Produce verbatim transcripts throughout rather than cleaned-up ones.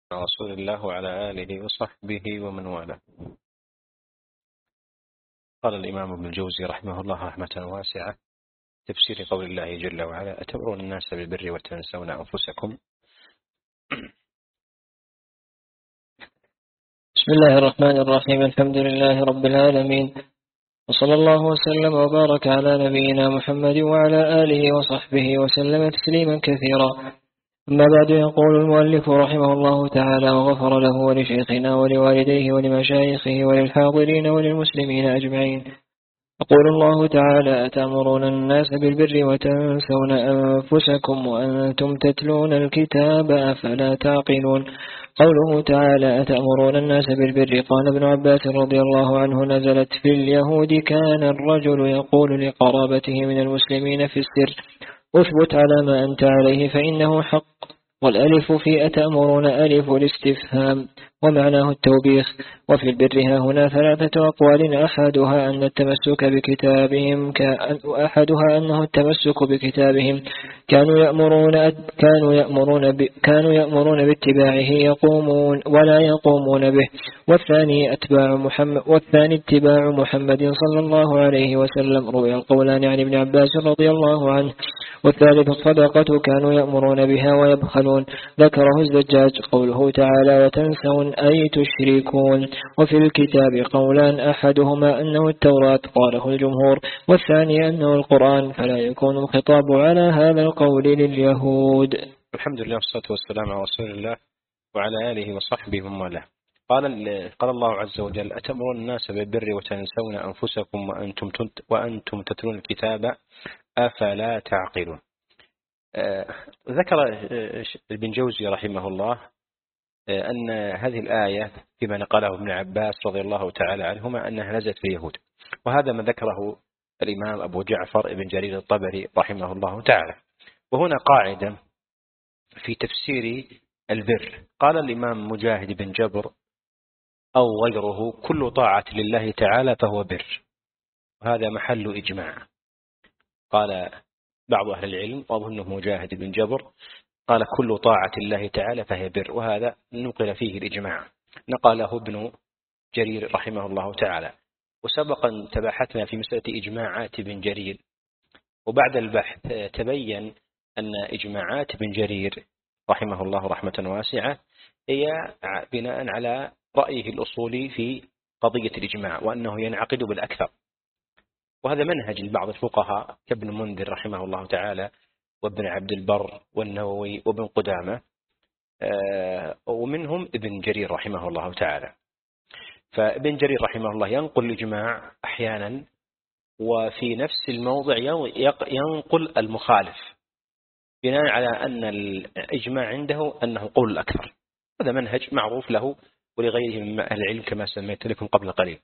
رسول الله وعلى آله وصحبه ومن والاه. قال الإمام ابن الجوزي رحمه الله رحمة واسعة تفسير قول الله جل وعلا: أتأمرون الناس بالبر وتنسون أنفسكم. بسم الله الرحمن الرحيم. الحمد لله رب العالمين، وصلى الله وسلم وبارك على نبينا محمد وعلى آله وصحبه وسلم تسليما كثيرا. أما بعد، يقول المؤلف رحمه الله تعالى وغفر له ولشيخنا ولوالديه ولمشايخه وللحاضرين وللمسلمين أجمعين. يقول الله تعالى: أتأمرون الناس بالبر وتنسون أنفسكم وأنتم تتلون الكتاب أفلا تعقلون. قوله تعالى: أتأمرون الناس بالبر، قال ابن عباس رضي الله عنه: نزلت في اليهود، كان الرجل يقول لقرابته من المسلمين في السر: أثبت على ما أنت عليه فإنه حق. والألف في أتأمرون ألف الاستفهام ومعناه التوبيخ. وفي البر ها هنا ثلاثة أقوال: أحدها أن التمسك بكتابهم أحدها أنه التمسك بكتابهم كانوا يأمرون كانوا يأمرون ب كانوا يأمرون باتباعه يقومون ولا يقومون به. والثاني اتباع محمد والثاني اتباع محمد صلى الله عليه وسلم. روي القولان عن ابن عباس رضي الله عنه. والثالث الصدقة، كانوا يأمرون بها ويبخلون. ذكره الزجاج. قوله تعالى: وتنسون أي تشركون. وفي الكتاب قولان: أحدهما أنه التوراة، قاله الجمهور، والثاني أنه القرآن، فلا يكون الخطاب على هذا القول لليهود. الحمد لله والصلاة والسلام على رسول الله وعلى آله وصحبه ومن والاه. قال قال الله عز وجل: أتأمرون الناس بالبر وتنسون أنفسكم وأنتم وأنتم تتلون الكتاب أفلا تعقلون. آه ذكر ابن جوزي رحمه الله آه أن هذه الآية فيما نقله ابن عباس رضي الله تعالى عنهما أنها نزلت في اليهود، وهذا ما ذكره الإمام أبو جعفر ابن جرير الطبري رحمه الله تعالى. وهنا قاعدة في تفسير البر، قال الإمام مجاهد بن جبر أو غيره: كل طاعة لله تعالى فهو بر، وهذا محل إجماع. قال بعض أهل العلم وأظنه مجاهد بن جبر قال: كل طاعة الله تعالى فهي بر، وهذا نقل فيه الإجماع، نقله ابن جرير رحمه الله تعالى. وسبقا تباحثنا في مسألة إجماعات بن جرير، وبعد البحث تبين أن إجماعات بن جرير رحمه الله رحمة واسعة هي بناء على رأيه الأصولي في قضية الإجماع، وأنه ينعقد بالأكثر. وهذا منهج لبعض الفقهاء كابن منذر رحمه الله تعالى وابن عبد البر والنووي وابن قدامة، ومنهم ابن جرير رحمه الله تعالى. فابن جرير رحمه الله ينقل الإجماع أحيانا، وفي نفس الموضع ينقل المخالف بناء على أن الإجماع عنده أنه قول الأكثر. هذا منهج معروف له ولغيره من أهل العلم كما سميت لكم قبل قليل.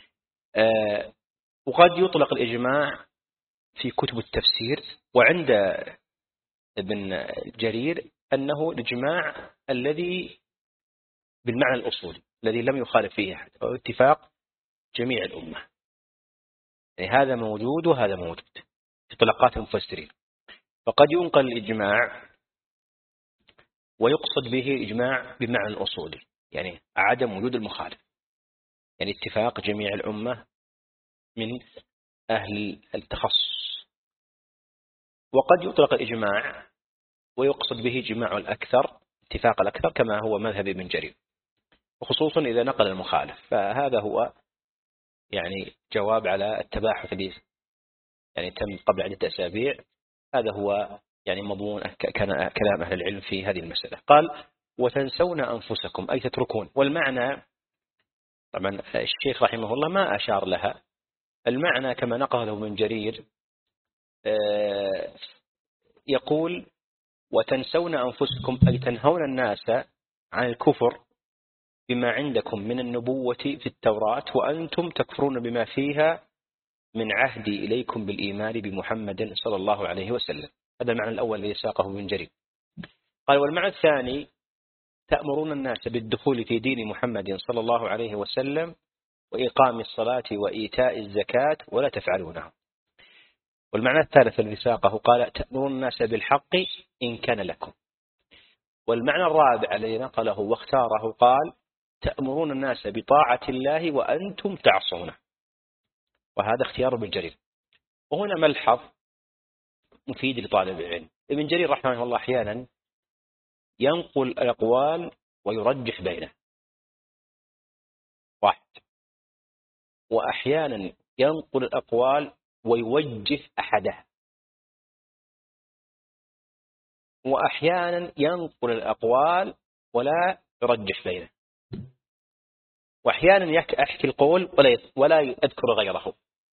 وقد يطلق الإجماع في كتب التفسير، وعند ابن جرير أنه الإجماع الذي بالمعنى الأصولي الذي لم يخالف فيه أحد، أو اتفاق جميع الأمة. يعني هذا موجود وهذا موجود في طلقات المفسرين. فقد ينقل الإجماع ويقصد به إجماع بمعنى الأصولي، يعني عدم وجود المخالف، يعني اتفاق جميع الأمة من أهل التخصص. وقد يطلق الإجماع ويقصد به جماع الأكثر، اتفاق الأكثر، كما هو مذهب ابن جرير، وخصوصا إذا نقل المخالف. فهذا هو يعني جواب على التباحث الذي يعني تم قبل عدة أسابيع. هذا هو يعني مضمون كلام أهل العلم في هذه المسألة. قال: وتنسون أنفسكم أي تتركون. والمعنى طبعا الشيخ رحمه الله ما أشار لها. المعنى كما نقله من جرير يقول: وتنسون أنفسكم أي تنهون الناس عن الكفر بما عندكم من النبوة في التوراة، وأنتم تكفرون بما فيها من عهدي إليكم بالإيمان بمحمد صلى الله عليه وسلم. هذا المعنى الأول الذي ساقه ابن جرير. قال: والمعنى الثاني: تأمرون الناس بالدخول في دين محمد صلى الله عليه وسلم وإقام الصلاة وإيتاء الزكاة ولا تفعلونه. والمعنى الثالث الذي ساقه قال: تأمرون الناس بالحق إن كان لكم. والمعنى الرابع الذي نقله واختاره قال تأمرون الناس بطاعة الله وأنتم تعصونه، وهذا اختيار ابن جرير. وهنا ملحظ مفيد لطالب العلم. ابن جرير رحمه الله أحيانا ينقل الأقوال ويرجح بينه واحد، وأحيانا ينقل الأقوال ويوجه أحدها، وأحيانا ينقل الأقوال ولا يرجح بينه، وأحيانا يحكي القول ولا ولا يذكر غيره.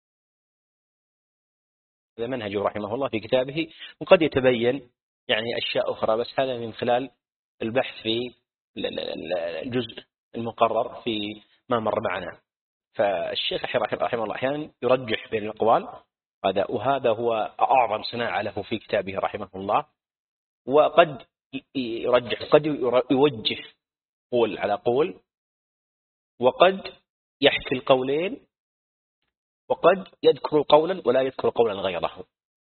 هذا منهجه رحمه الله في كتابه، وقد يتبين يعني أشياء أخرى، بس هذا من خلال البحث في الجزء المقرر في ما مر معنا. فالشيخ رحمه الله أحيانا يرجح بين الأقوال، هذا وهذا هو أعظم صناعة له في كتابه رحمه الله. وقد يرجح، قد يوجه قول على قول، وقد يحكي القولين، وقد يذكر قولا ولا يذكر قولا غيره.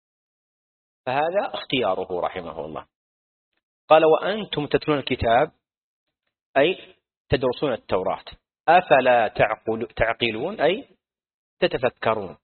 فهذا اختياره رحمه الله. قال وأنتم تتلون الكتاب أي تدرسون التوراة أفلا تعقل تعقلون أي تتفكرون.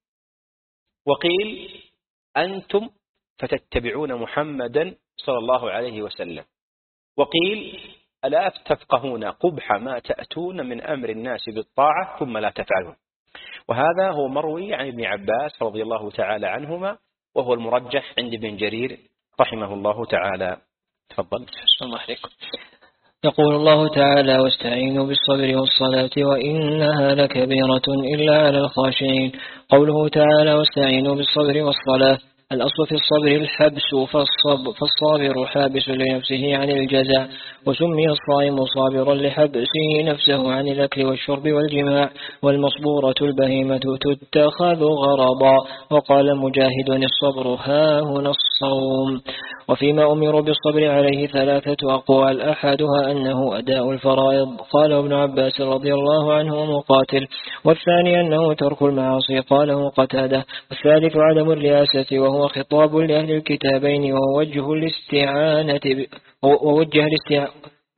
وقيل أنتم فتتبعون محمدا صلى الله عليه وسلم. وقيل ألا تفقهون قبح ما تأتون من أمر الناس بالطاعة ثم لا تفعلون. وهذا هو مروي عن ابن عباس رضي الله تعالى عنهما، وهو المرجح عند ابن جرير رحمه الله تعالى. تفضل. أحسن الله عليكم. يقول الله تعالى واستعينوا بالصبر والصلاة وإنها لكبيرة إلا على الخاشعين. قوله تعالى واستعينوا بالصبر والصلاة، الأصل في الصبر الحبس، فالصب فالصابر حابس لنفسه عن الجزع، وسمي الصائم صابرا لحبسه نفسه عن الأكل والشرب والجماع، والمصبورة البهيمة تتخذ غرضا. وقال مجاهد الصبر ها هنا الصوم. وفيما أمر بالصبر عليه ثلاثة أقوال، أحدها أنه أداء الفرائض قاله ابن عباس رضي الله عنه ومقاتل، والثاني أنه ترك المعاصي قاله قتادة، والثالث عدم الرياسة وهو خطاب لأهل الكتابين، ووجه الاستعانة ب... ووجه الاستعانة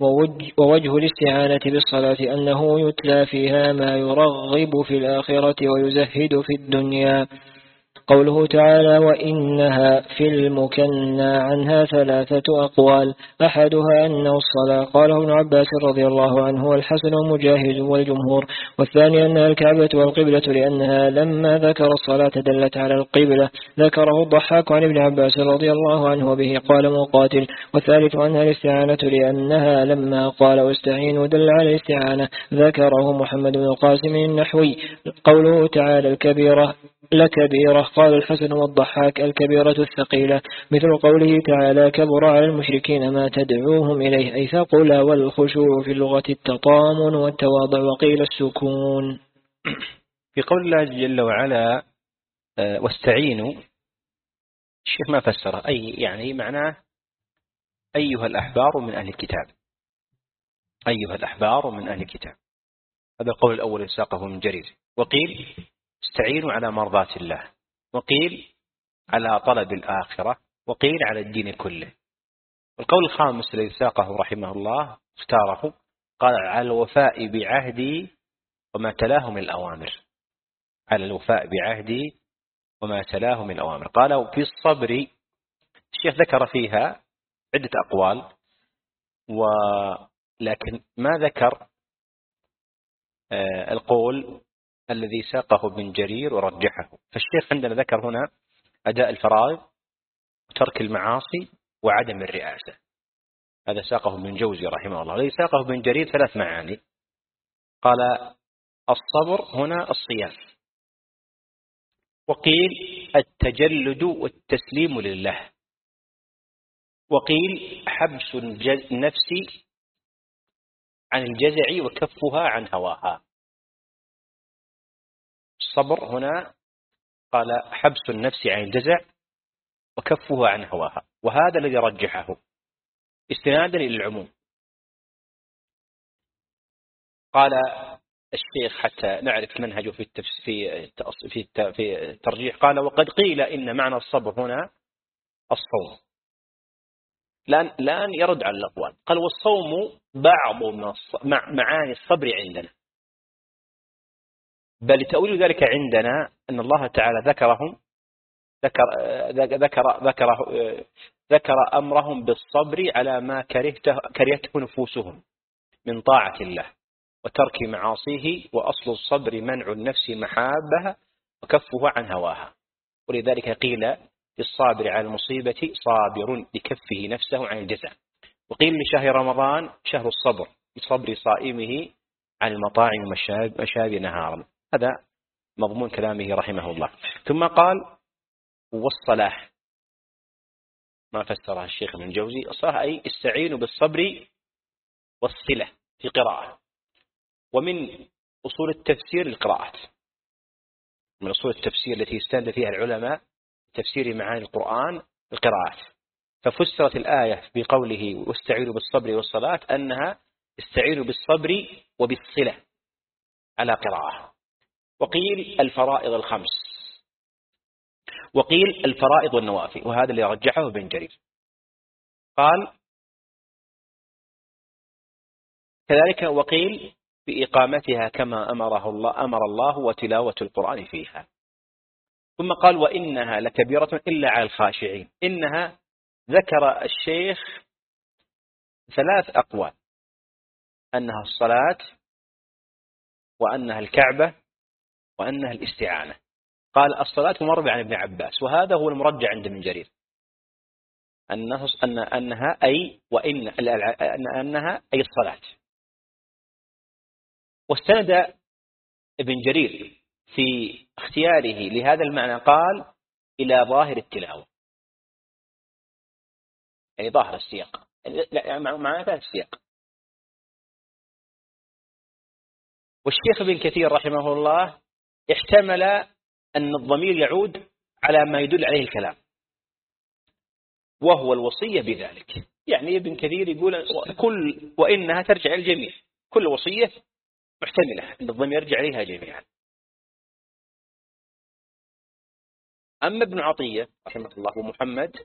ووجه الاستعانة بالصلاة أنه يتلى فيها ما يرغب في الآخرة ويزهد في الدنيا. قوله تعالى وإنها في المكنى عنها ثلاثة أقوال، أحدها أنه الصلاة قاله ابن عباس رضي الله عنه والحسن ومجاهد والجمهور، والثاني أنها الكعبة والقبلة لأنها لما ذكر الصلاة دلت على القبلة، ذكره الضحاك عن ابن عباس رضي الله عنه وبه قال مقاتل، والثالث أنها الاستعانة لأنها لما قال واستعينوا دل على الاستعانة، ذكره محمد بن القاسم النحوي. قوله تعالى الكبيرة لكبيرة قال الحسن والضحاك الكبيرة الثقيلة، مثل قوله تعالى كبر على المشركين ما تدعوهم إليه أي ثقل، والخشوع في اللغة التطامن والتواضع، وقيل السكون. في قول الله جل وعلا واستعينوا، الشيخ ما فسره، أي يعني معناه أيها الأحبار من أهل الكتاب، أيها الأحبار من أهل الكتاب. هذا القول الأول ساقه من جرير. وقيل استعينوا على مرضات الله، وقيل على طلب الآخرة، وقيل على الدين كله. والقول الخامس الذي ساقه رحمه الله اختاره قال على الوفاء بعهدي وما تلاه من الأوامر، على الوفاء بعهدي وما تلاه من الأوامر. قال في الصبر الشيخ ذكر فيها عدة أقوال، ولكن ما ذكر القول الذي ساقه ابن جرير ورجحه. فالشيخ عندنا ذكر هنا أداء الفرائض وترك المعاصي وعدم الرئاسة، هذا ساقه ابن جوزي رحمه الله. الذي ساقه ابن جرير ثلاث معاني، قال الصبر هنا الصيام، وقيل التجلد والتسليم لله، وقيل حبس النفس عن الجزع وكفها عن هواها. الصبر هنا قال حبس النفس عن الجزع وكفها عن هواها، وهذا الذي رجحه استنادا إلى العموم. قال الشيخ حتى نعرف منهجه في في في الترجيح، قال وقد قيل إن معنى الصبر هنا الصوم، الآن الآن يرد على الأقوال. قال والصوم بعض مع معاني الصبر عندنا، بل تأويل ذلك عندنا أن الله تعالى ذكرهم ذكر ذكر ذكر ذكر أمرهم بالصبر على ما كرهته كرهته نفوسهم من طاعة الله وترك معاصيه، وأصل الصبر منع النفس محابها وكفه عن هواها. ولذلك قيل للصابر على المصيبة صابر لكفه نفسه عن الجزع، وقيل لشهر رمضان شهر الصبر لصبر صائمه عن المطاعم والمشارب نهارا. هذا مضمون كلامه رحمه الله. ثم قال والصلاح، ما فسرها الشيخ ابن الجوزي، الصلاح أي استعينوا بالصبر والصلة في قراءة. ومن أصول التفسير القراءات، من أصول التفسير التي يستند فيها العلماء تفسير معاني القرآن القراءات. ففسرت الآية بقوله واستعينوا بالصبر والصلاة أنها استعينوا بالصبر وبالصلة على قراءة. وقيل الفرائض الخمس، وقيل الفرائض والنوافل، وهذا اللي رجحه ابن جرير. قال كذلك وقيل بإقامتها كما أمره الله أمر الله وتلاوة القرآن فيها. ثم قال وإنها لكبيرة إلا على الخاشعين. إنها ذكر الشيخ ثلاث أقوال، أنها الصلاة وأنها الكعبة وأنها الاستعانة. قال الصلاة مروي عن ابن عباس، وهذا هو المرجع عند ابن جرير، أنه أن أنها أي وإن أنها أي الصلاة. واستند ابن جرير في اختياره لهذا المعنى قال إلى ظاهر التلاوة، يعني ظاهر السياق، يعني معنى السياق. والشيخ ابن كثير رحمه الله احتمل أن الضمير يعود على ما يدل عليه الكلام، وهو الوصية بذلك. يعني ابن كثير يقول كل وإنها ترجع إلى الجميع، كل وصية محتملة أن الضمير يرجع عليها جميعا. أما ابن عطية رحمه الله ومحمد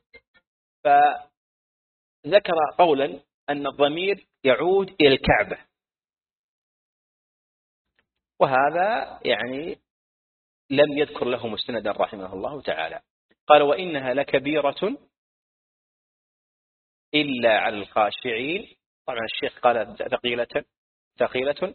فذكر قولا أن الضمير يعود إلى الكعبة، وهذا يعني لم يذكر له مستندا رحمه الله تعالى. قال وإنها لكبيرة إلا على الخاشعين. طبعا الشيخ قال ثقيلة ثقيلة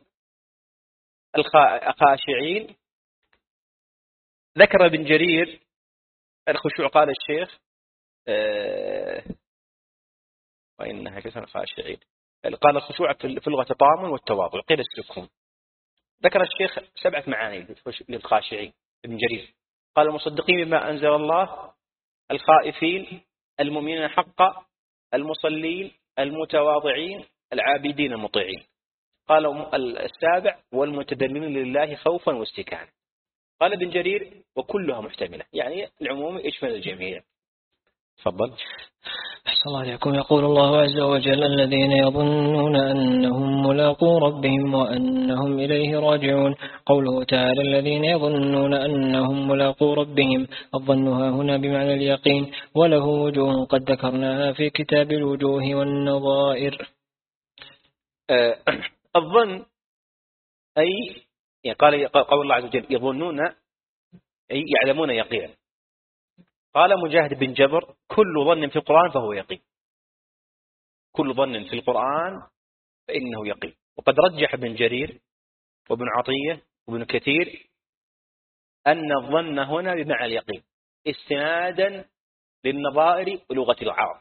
الخاشعين. ذكر ابن جرير الخشوع، قال الشيخ آه وإنها كثيرة الخاشعين، قال الخشوع في اللغة طعام والتواضع، قيل السكون. ذكر الشيخ سبعة معاني للخاشعين ابن جرير. قال المصدقين بما أنزل الله، الخائفين، المؤمنين حقا، المصلين، المتواضعين، العابدين المطيعين. قال السابع والمتدللين لله خوفا واستكانا. قال ابن جرير وكلها محتملة، يعني العموم يشمل الجميع. تفضل. أحسن الله عليكم. يقول الله عز وجل الذين يظنون أنهم ملاقو ربهم وأنهم إليه راجعون. قوله تعالى الذين يظنون أنهم ملاقو ربهم، الظنها هنا بمعنى اليقين، وله وجوه قد ذكرناها في كتاب الوجوه والنظائر. أه الظن أي يعني قال قول الله عز وجل يظنون أي يعلمون يقينا. قال مجاهد بن جبر كل ظن في القرآن فهو يقين، كل ظن في القرآن فإنه يقين. وقد رجح ابن جرير وابن عطية وابن كثير أن الظن هنا بمعنى اليقين استنادا للنظائر ولغة العرب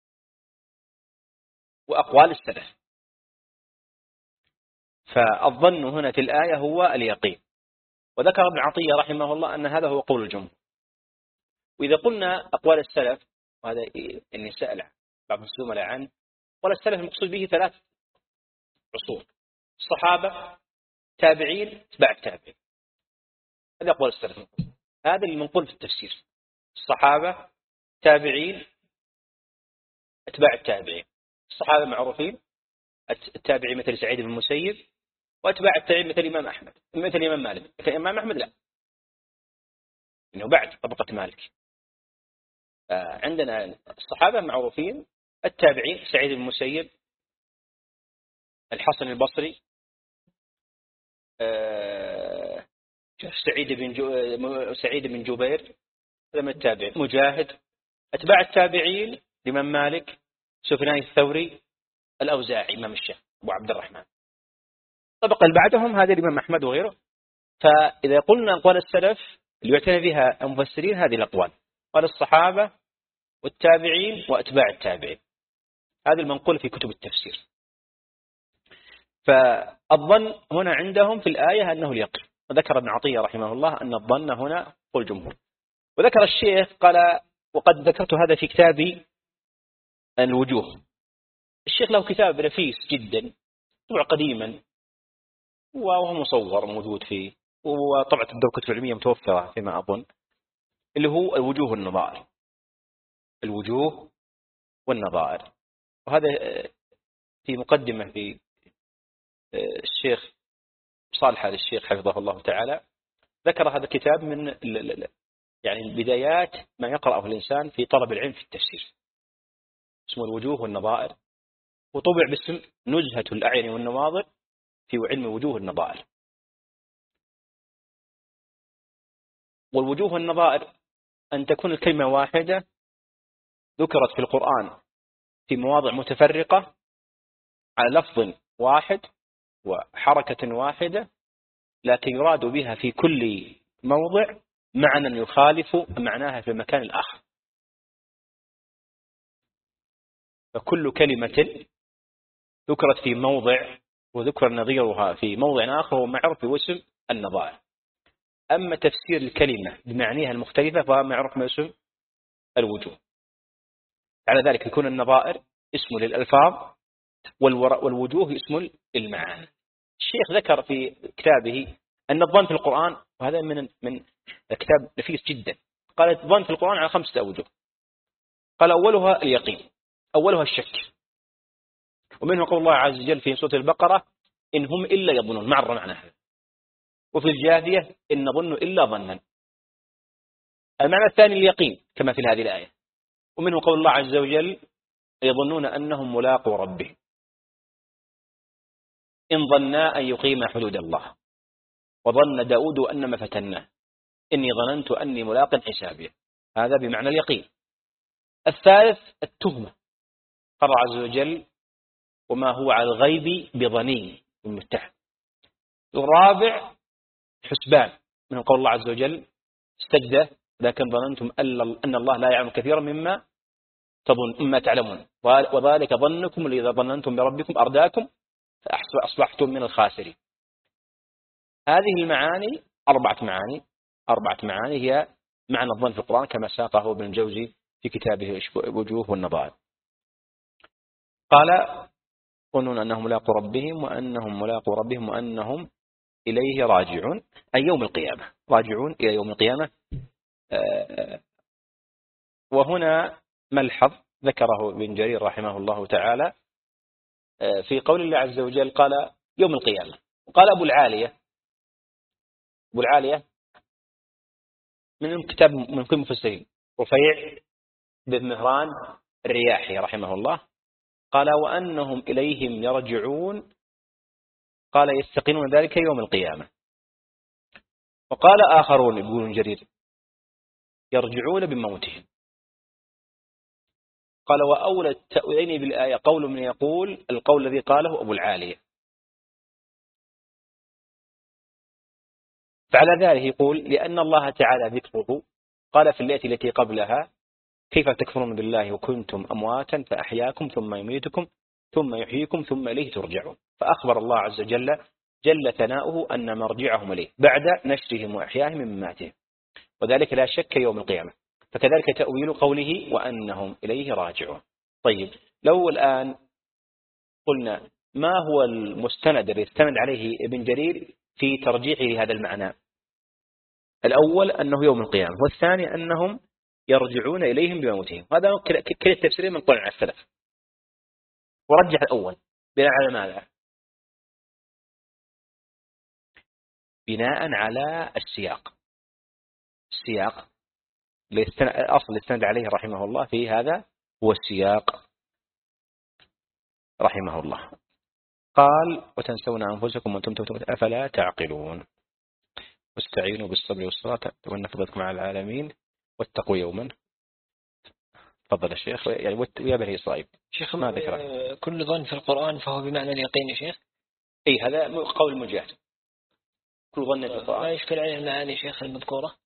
وأقوال السلف. فالظن هنا في الآية هو اليقين. وذكر ابن عطية رحمه الله أن هذا هو قول الجمهور. وإذا قلنا أقوال السلف، وهذا إني سأل بعض الزملاء عنه، قال السلف المقصود به ثلاث عصور: الصحابة، تابعين، اتباع التابعين. هذا أقوال السلف، هذا المنقول في التفسير: الصحابة، تابعين، اتباع التابعين. الصحابة معروفين، التابعين مثل سعيد بن المسيب، واتباع التابعين مثل الإمام أحمد مثل الإمام مالك. مثل الإمام أحمد لا، إنه بعد طبقة مالك. عندنا الصحابة معروفين التابعين سعيد بن المسيب، الحسن البصري، سعيد بن جو... سعيد بن جبير، هذا من التابعين. مجاهد. أتباع التابعين الإمام مالك، سفيان الثوري، الأوزاعي، إمام الشام، أبو عبد الرحمن. الطبقة اللي بعدهم هذه الإمام أحمد وغيره. فإذا قلنا أقوال السلف اللي يعتنى بها المفسرين هذه الأقوال، قال الصحابة والتابعين وأتباع التابعين، هذا المنقول في كتب التفسير. فالظن هنا عندهم في الآية أنه اليقين، وذكر ابن عطية رحمه الله أن الظن هنا هو الجمهور. وذكر الشيخ قال وقد ذكرت هذا في كتابي الوجوه. الشيخ له كتاب نفيس جدا طبع قديما وهو مصور موجود فيه، وطبعة الدور الكتب العلمية متوفرة فيما أظن، اللي هو الوجوه والنظائر. الوجوه والنظائر، وهذا في مقدمة في الشيخ صالح آل الشيخ حفظه الله تعالى، ذكر هذا الكتاب من يعني بدايات ما يقرأه الإنسان في طلب العلم في التفسير، اسمه الوجوه والنظائر، وطبع باسم نزهة الأعين والنواظر في علم وجوه والنظائر. والوجوه والنظائر أن تكون الكلمة واحدة ذكرت في القرآن في مواضع متفرقة على لفظ واحد وحركة واحدة، لكن يراد بها في كل موضع معنى يخالف معناها في المكان الآخر. فكل كلمة ذكرت في موضع وذكر نظيرها في موضع آخر ومعرف باسم النظائر. أما تفسير الكلمة بمعنيها المختلفة فهو معرف باسم الوجوه. على ذلك يكون النظائر اسم للألفاظ والوجوه اسم للمعاني. الشيخ ذكر في كتابه أن الظن في القرآن، وهذا من من كتاب نفيس جدا، قال الظن في القرآن على خمسة أوجه. قال أولها اليقين، أولها الشك، ومنه قول الله عز وجل في سورة البقرة إن هم إلا يظنون، مع معنى هذا. وفي الجاثية إن نظن إلا ظنا. المعنى الثاني اليقين كما في هذه الآية، ومنه قول الله عز وجل يظنون أنهم ملاقوا ربهم إن ظنا أن يقيم حدود الله وظن داود أنما فتناه إني ظننت أني ملاق حسابي. هذا بمعنى اليقين. الثالث التهمة، قال عز وجل وما هو على الغيب بظنين المتحد. الرابع حسبان، من قول الله عز وجل استجدة لكن ظننتم أن الله لا يعلم كثيرا مما تظن مما تعلمون وذلك ظنكم إذا ظننتم بربكم أرداكم فأصبحتم من الخاسرين. هذه المعاني أربعة معاني أربعة معاني هي معنى الظن في القرآن كما ساقه ابن الجوزي في كتابه وجوه والنظائر. قال يظنون أنهم ملاقوا ربهم وأنهم ملاقوا ربهم وأنهم إليه راجعون، أي يوم القيامة، راجعون إلى يوم القيامة. وهنا ملحظ ذكره ابن جرير رحمه الله تعالى في قول الله عز وجل قال يوم القيامة. وقال أبو العالية أبو العالية من كتاب من كل مفسرين رفيع بن مهران الرياحي رحمه الله، قال وأنهم إليهم يرجعون، قال يستقيمون ذلك يوم القيامة. وقال آخرون يقولون جرير يرجعون بموتهم. قال وأولى التأويلين بالآية قول من يقول القول الذي قاله أبو العالية. فعلى ذلك يقول لأن الله تعالى ذكره قال في الآية التي قبلها كيف تكفرون بالله وكنتم أمواتا فأحياكم ثم يميتكم ثم يحييكم ثم إليه ترجعون. فأخبر الله عز وجل جل ثناؤه أن مرجعهم إليه بعد نشرهم وإحيائهم من مماتهم، وذلك لا شك يوم القيامة. فكذلك تأويل قوله وأنهم إليه راجعون. طيب لو الآن قلنا ما هو المستند الذي استند عليه ابن جرير في ترجيحه لهذا المعنى؟ الأول أنه يوم القيامة، والثاني أنهم يرجعون إليهم بموتهم. هذا كل التفسيرين من طلع السلف. ورجح الأول بناء على ماذا؟ بناء على السياق. السياق أصل الاستند عليه رحمه الله في هذا هو السياق رحمه الله. قال وتنسون أنفسكم وأنتم تتلون أفلا تعقلون واستعينوا بالصبر والصلاة وإن فضلكم على العالمين واتقوا يوما. تفضل الشيخ. يعني ويا بني إسرائيل شيخ ما ذكره. كل ظن في القرآن فهو بمعنى اليقين يا شيخ. إيه هذا قول مجاهد. كل ظن في القرآن ما يشكل عليه المعاني شيخ المذكورة.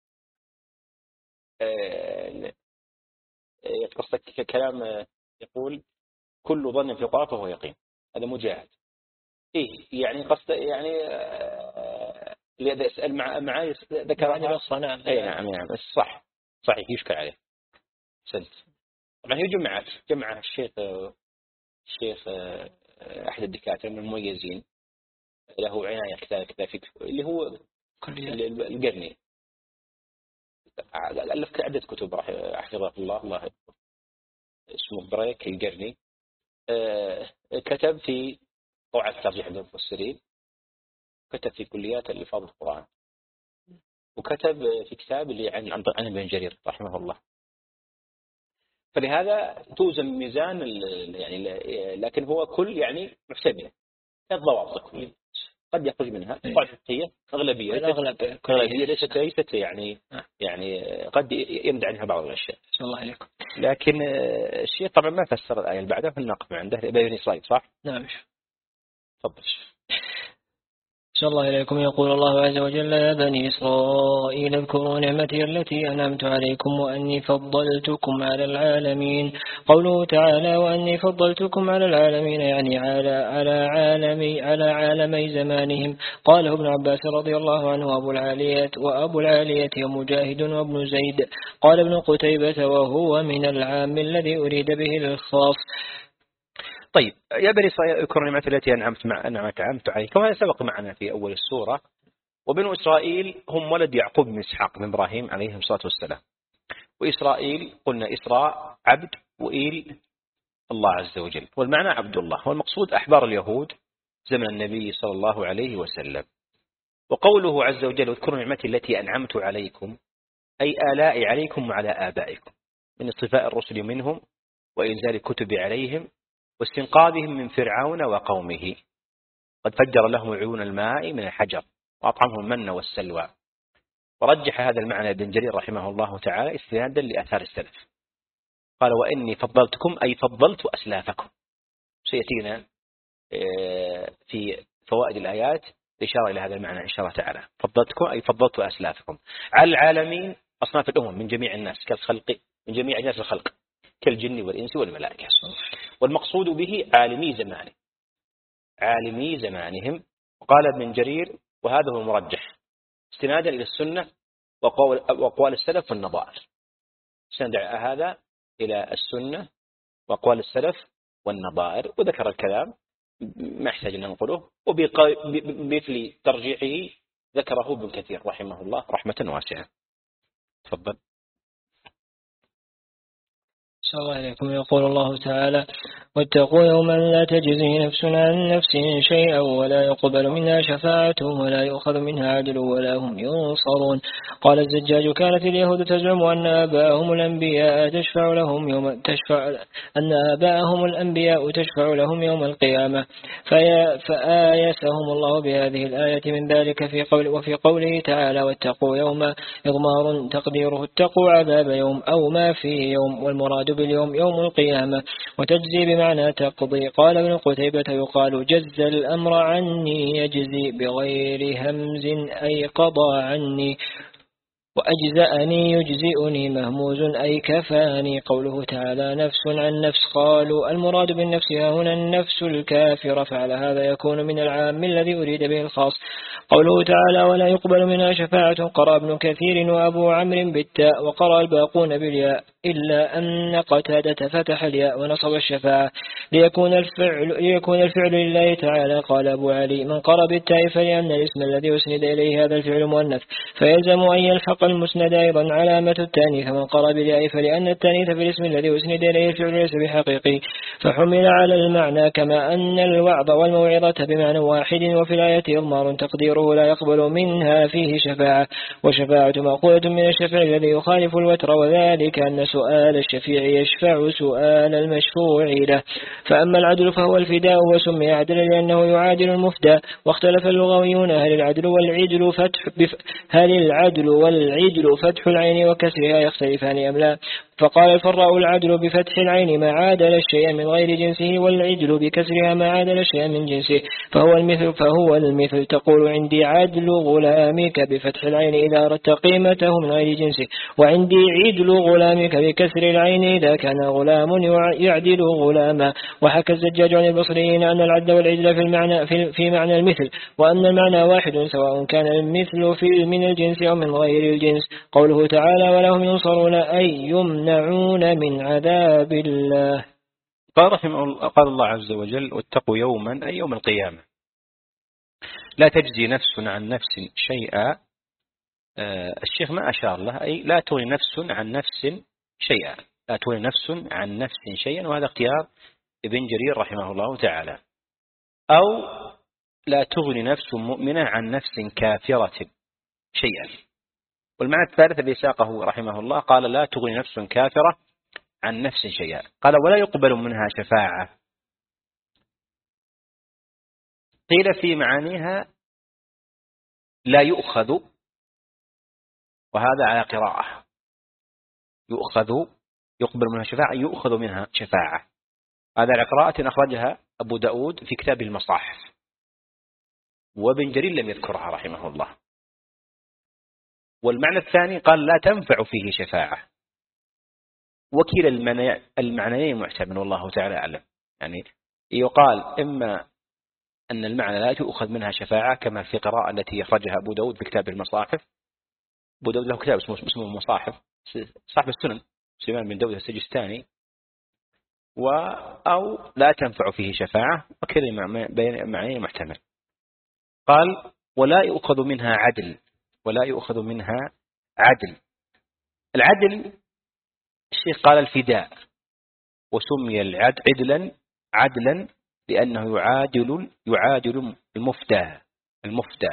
قصدك كلام يقول كل ظن في القرآن فهو يقين، هذا مجاهد. إيه يعني قصد يعني اللي أسأل مع معاي ذكر نعم. أي نعم نعم صح صحيح يشكل عليه. سنت طبعا هي جمعت جمع الشيخ الشيخ أحد الدكاترة من المميزين له عناية كذا كذا في اللي هو القرني، ألف عدة كتب راح أحفظه الله الله اسمه بريك القرني. كتب في قواعد الترجيح للمفسرين، كتب في كليات الفاظ القرآن، وكتب في كتاب اللي عن عن ابن جرير رحمه الله. فلهذا توزن ميزان يعني لكن هو كل يعني محتمل الضوابط كل قد يخرج منها قواعد فقهية أغلبية أغلبية ليست ليست يعني يعني قد يمد عنها بعض الأشياء. الله عليكم. لكن الشيء طبعا ما فسر الآية اللي بعدها في النقف عنده بني إسرائيل صح؟ نعم. تفضل. صلى الله عليكم. يقول الله عز وجل يا بني إسرائيل اذكروا نعمتي التي أنعمت عليكم وأني فضلتكم على العالمين. قوله تعالى وأني فضلتكم على العالمين يعني على على عالمي على عالمي زمانهم. قاله ابن عباس رضي الله عنه وأبو العالية وأبو العالية ومجاهد وابن زيد. قال ابن قتيبة وهو من العام الذي أريد به الخاص. طيب يا بني إسرائيل اذكروا نعمتي التي أنعمت مع أنعمت أنعمت عليكم. هذا سبق معنا في أول السورة. وبنو إسرائيل هم ولد يعقوب بن إسحاق بن إبراهيم عليهم الصلاة والسلام. وإسرائيل قلنا إسراء عبد وإيل الله عز وجل، والمعنى عبد الله، والمقصود أحبار اليهود زمن النبي صلى الله عليه وسلم. وقوله عز وجل اذكروا نعمتي التي أنعمت عليكم أي آلائي عليكم وعلى آبائكم من اصطفاء الرسل منهم وإنزال الكتب عليهم واستنقاذهم من فرعون وقومه. قد فجر لهم عيون الماء من الحجر وأطعمهم المن والسلوى. ورجح هذا المعنى ابن جرير رحمه الله تعالى استنادا لآثار السلف. قال وإني فضلتكم أي فضلت أسلافكم. سيأتينا في فوائد الآيات إشارة إلى هذا المعنى إن شاء الله تعالى. فضلتكم أي فضلت أسلافكم على العالمين أصناف الأمم من جميع الناس كالخلق من جميع أجناس الخلق كالجن والإنس والملائكة. والمقصود به عالمي زمانه عالمي زمانهم. وقال ابن جرير وهذا هو المرجح استنادا إلى السنة وأقوال السلف والنظائر. استند هذا إلى السنة وأقوال السلف والنظائر. وذكر الكلام ما يحتاج أن ننقله وبمثل ترجيحه ذكره ابن كثير رحمه الله رحمة واسعة. تفضل. صلى الله عليكم. يقول الله تعالى واتقوا يوما لا تجزي نفس عن نفس شيئا ولا يقبل منها شفاعة ولا يؤخذ منها عدل ولا هم ينصرون. قال الزجاج كانت اليهود تزعم أن آباءهم الأنبياء تشفع لهم يوم تشفع أن آباءهم الأنبياء تشفع لهم يوم القيامة فآيسهم الله بهذه الآية من ذلك في قول وفي قوله تعالى واتقوا يوما إضمار تقديره اتقوا عذاب يوم أو ما فيه يوم والمراد باليوم يوم القيامة وتجزي بمعنى تقضي. قال ابن قتيبة يقال جز الأمر عني يجزي بغير همز أي قضى عني وأجزأني يجزئني مهموز أي كفاني. قوله تعالى نفس عن نفس قالوا المراد بالنفس هنا النفس الكافرة فعلى هذا يكون من العام الذي أريد به الخاص. قوله تعالى ولا يقبل منها شفاعة قرأ ابن كثير وأبو عمرو بالتاء وقرأ الباقون بالياء إلا أن قتادة فتح الياء ونصب الشفاعة ليكون الفعل, ليكون الفعل لله تعالى. قال أبو علي من قرأ بالتاء فلأن الاسم الذي أسند إليه هذا الفعل مؤنث فيلزم أن يلحق المسند أيضا علامة التانيث. من قرأ بالياء فلأن التانيث في الاسم الذي أسند إليه الفعل ليس بحقيقي فحمل على المعنى كما أن الوعظ والموعظة بمعنى واحد. وفي الآية إضمار تقديره وغيره لا يقبل منها فيه شفاعة، وشفاعة مأخوذة من الشفع الذي يخالف الوتر، وذلك أن سؤال الشفيع يشفع سؤال المشفوع له. فأما العدل فهو الفداء، وسمي عدلا لأنه يعادل المفدى. واختلف اللغويون هل العدل والعدل فتح بف هل العدل والعدل فتح العين وكسرها يختلفان أم لا؟ فقال الفراء العدل بفتح العين ما عادل الشيء من غير جنسه، والعدل بكسرها ما عادل الشيء من جنسه، فهو المثل فهو المثل تقول عندي عدل غلامك بفتح العين إذا أردت قيمته من غير جنسه، وعندي عدل غلامك بكسر العين إذا كان غلام يعدل غلاما. وحكى الزجاج عن البصريين أن العدل والعدل في المعنى في, في معنى المثل، وأن المعنى واحد سواء كان المثل في من الجنس أو من غير الجنس. قوله تعالى ولهم ينصرون أي يمنعون من عذاب الله. قال رحمه الله قال الله عز وجل واتقوا يوما أي يوم القيامة لا تجزي نفس عن نفس شيئا. آه الشيخ ما أشار له أي لا تغني نفس عن نفس شيئا، لا تغني نفس عن نفس شيئا، وهذا اختيار ابن جرير رحمه الله تعالى. أو لا تغني نفس مؤمنة عن نفس كافرة شيئا. والمعنى الثالث الذي ساقه رحمه الله قال لا تغني نفس كافرة عن نفس شيئا. قال ولا يقبل منها شفاعة. قيل في معانيها لا يؤخذ، وهذا على قراءة يؤخذ يقبل منها شفاعة يؤخذ منها شفاعة، هذا على قراءة أخرجها أبو داود في كتاب المصاحف، وابن جرير لم يذكرها رحمه الله. والمعنى الثاني قال لا تنفع فيه شفاعة. وكيل المعنيين محتمل والله تعالى أعلم. يعني يقال إما أن المعنى لا تؤخذ منها شفاعة كما في قراءة التي يخرجها أبو داود في كتاب المصاحف. أبو داود له كتاب اسمه اسمه المصاحف، صاحب السنن سليمان بن داود السجستاني. و أو لا تنفع فيه شفاعة، وكيل المعنيين محتمل. قال ولا يؤخذ منها عدل، ولا يؤخذ منها عدل. العدل الشيخ قال الفداء، وسمي العدل عدلا عدلا لأنه يعادل يعادل المفتى المفتى.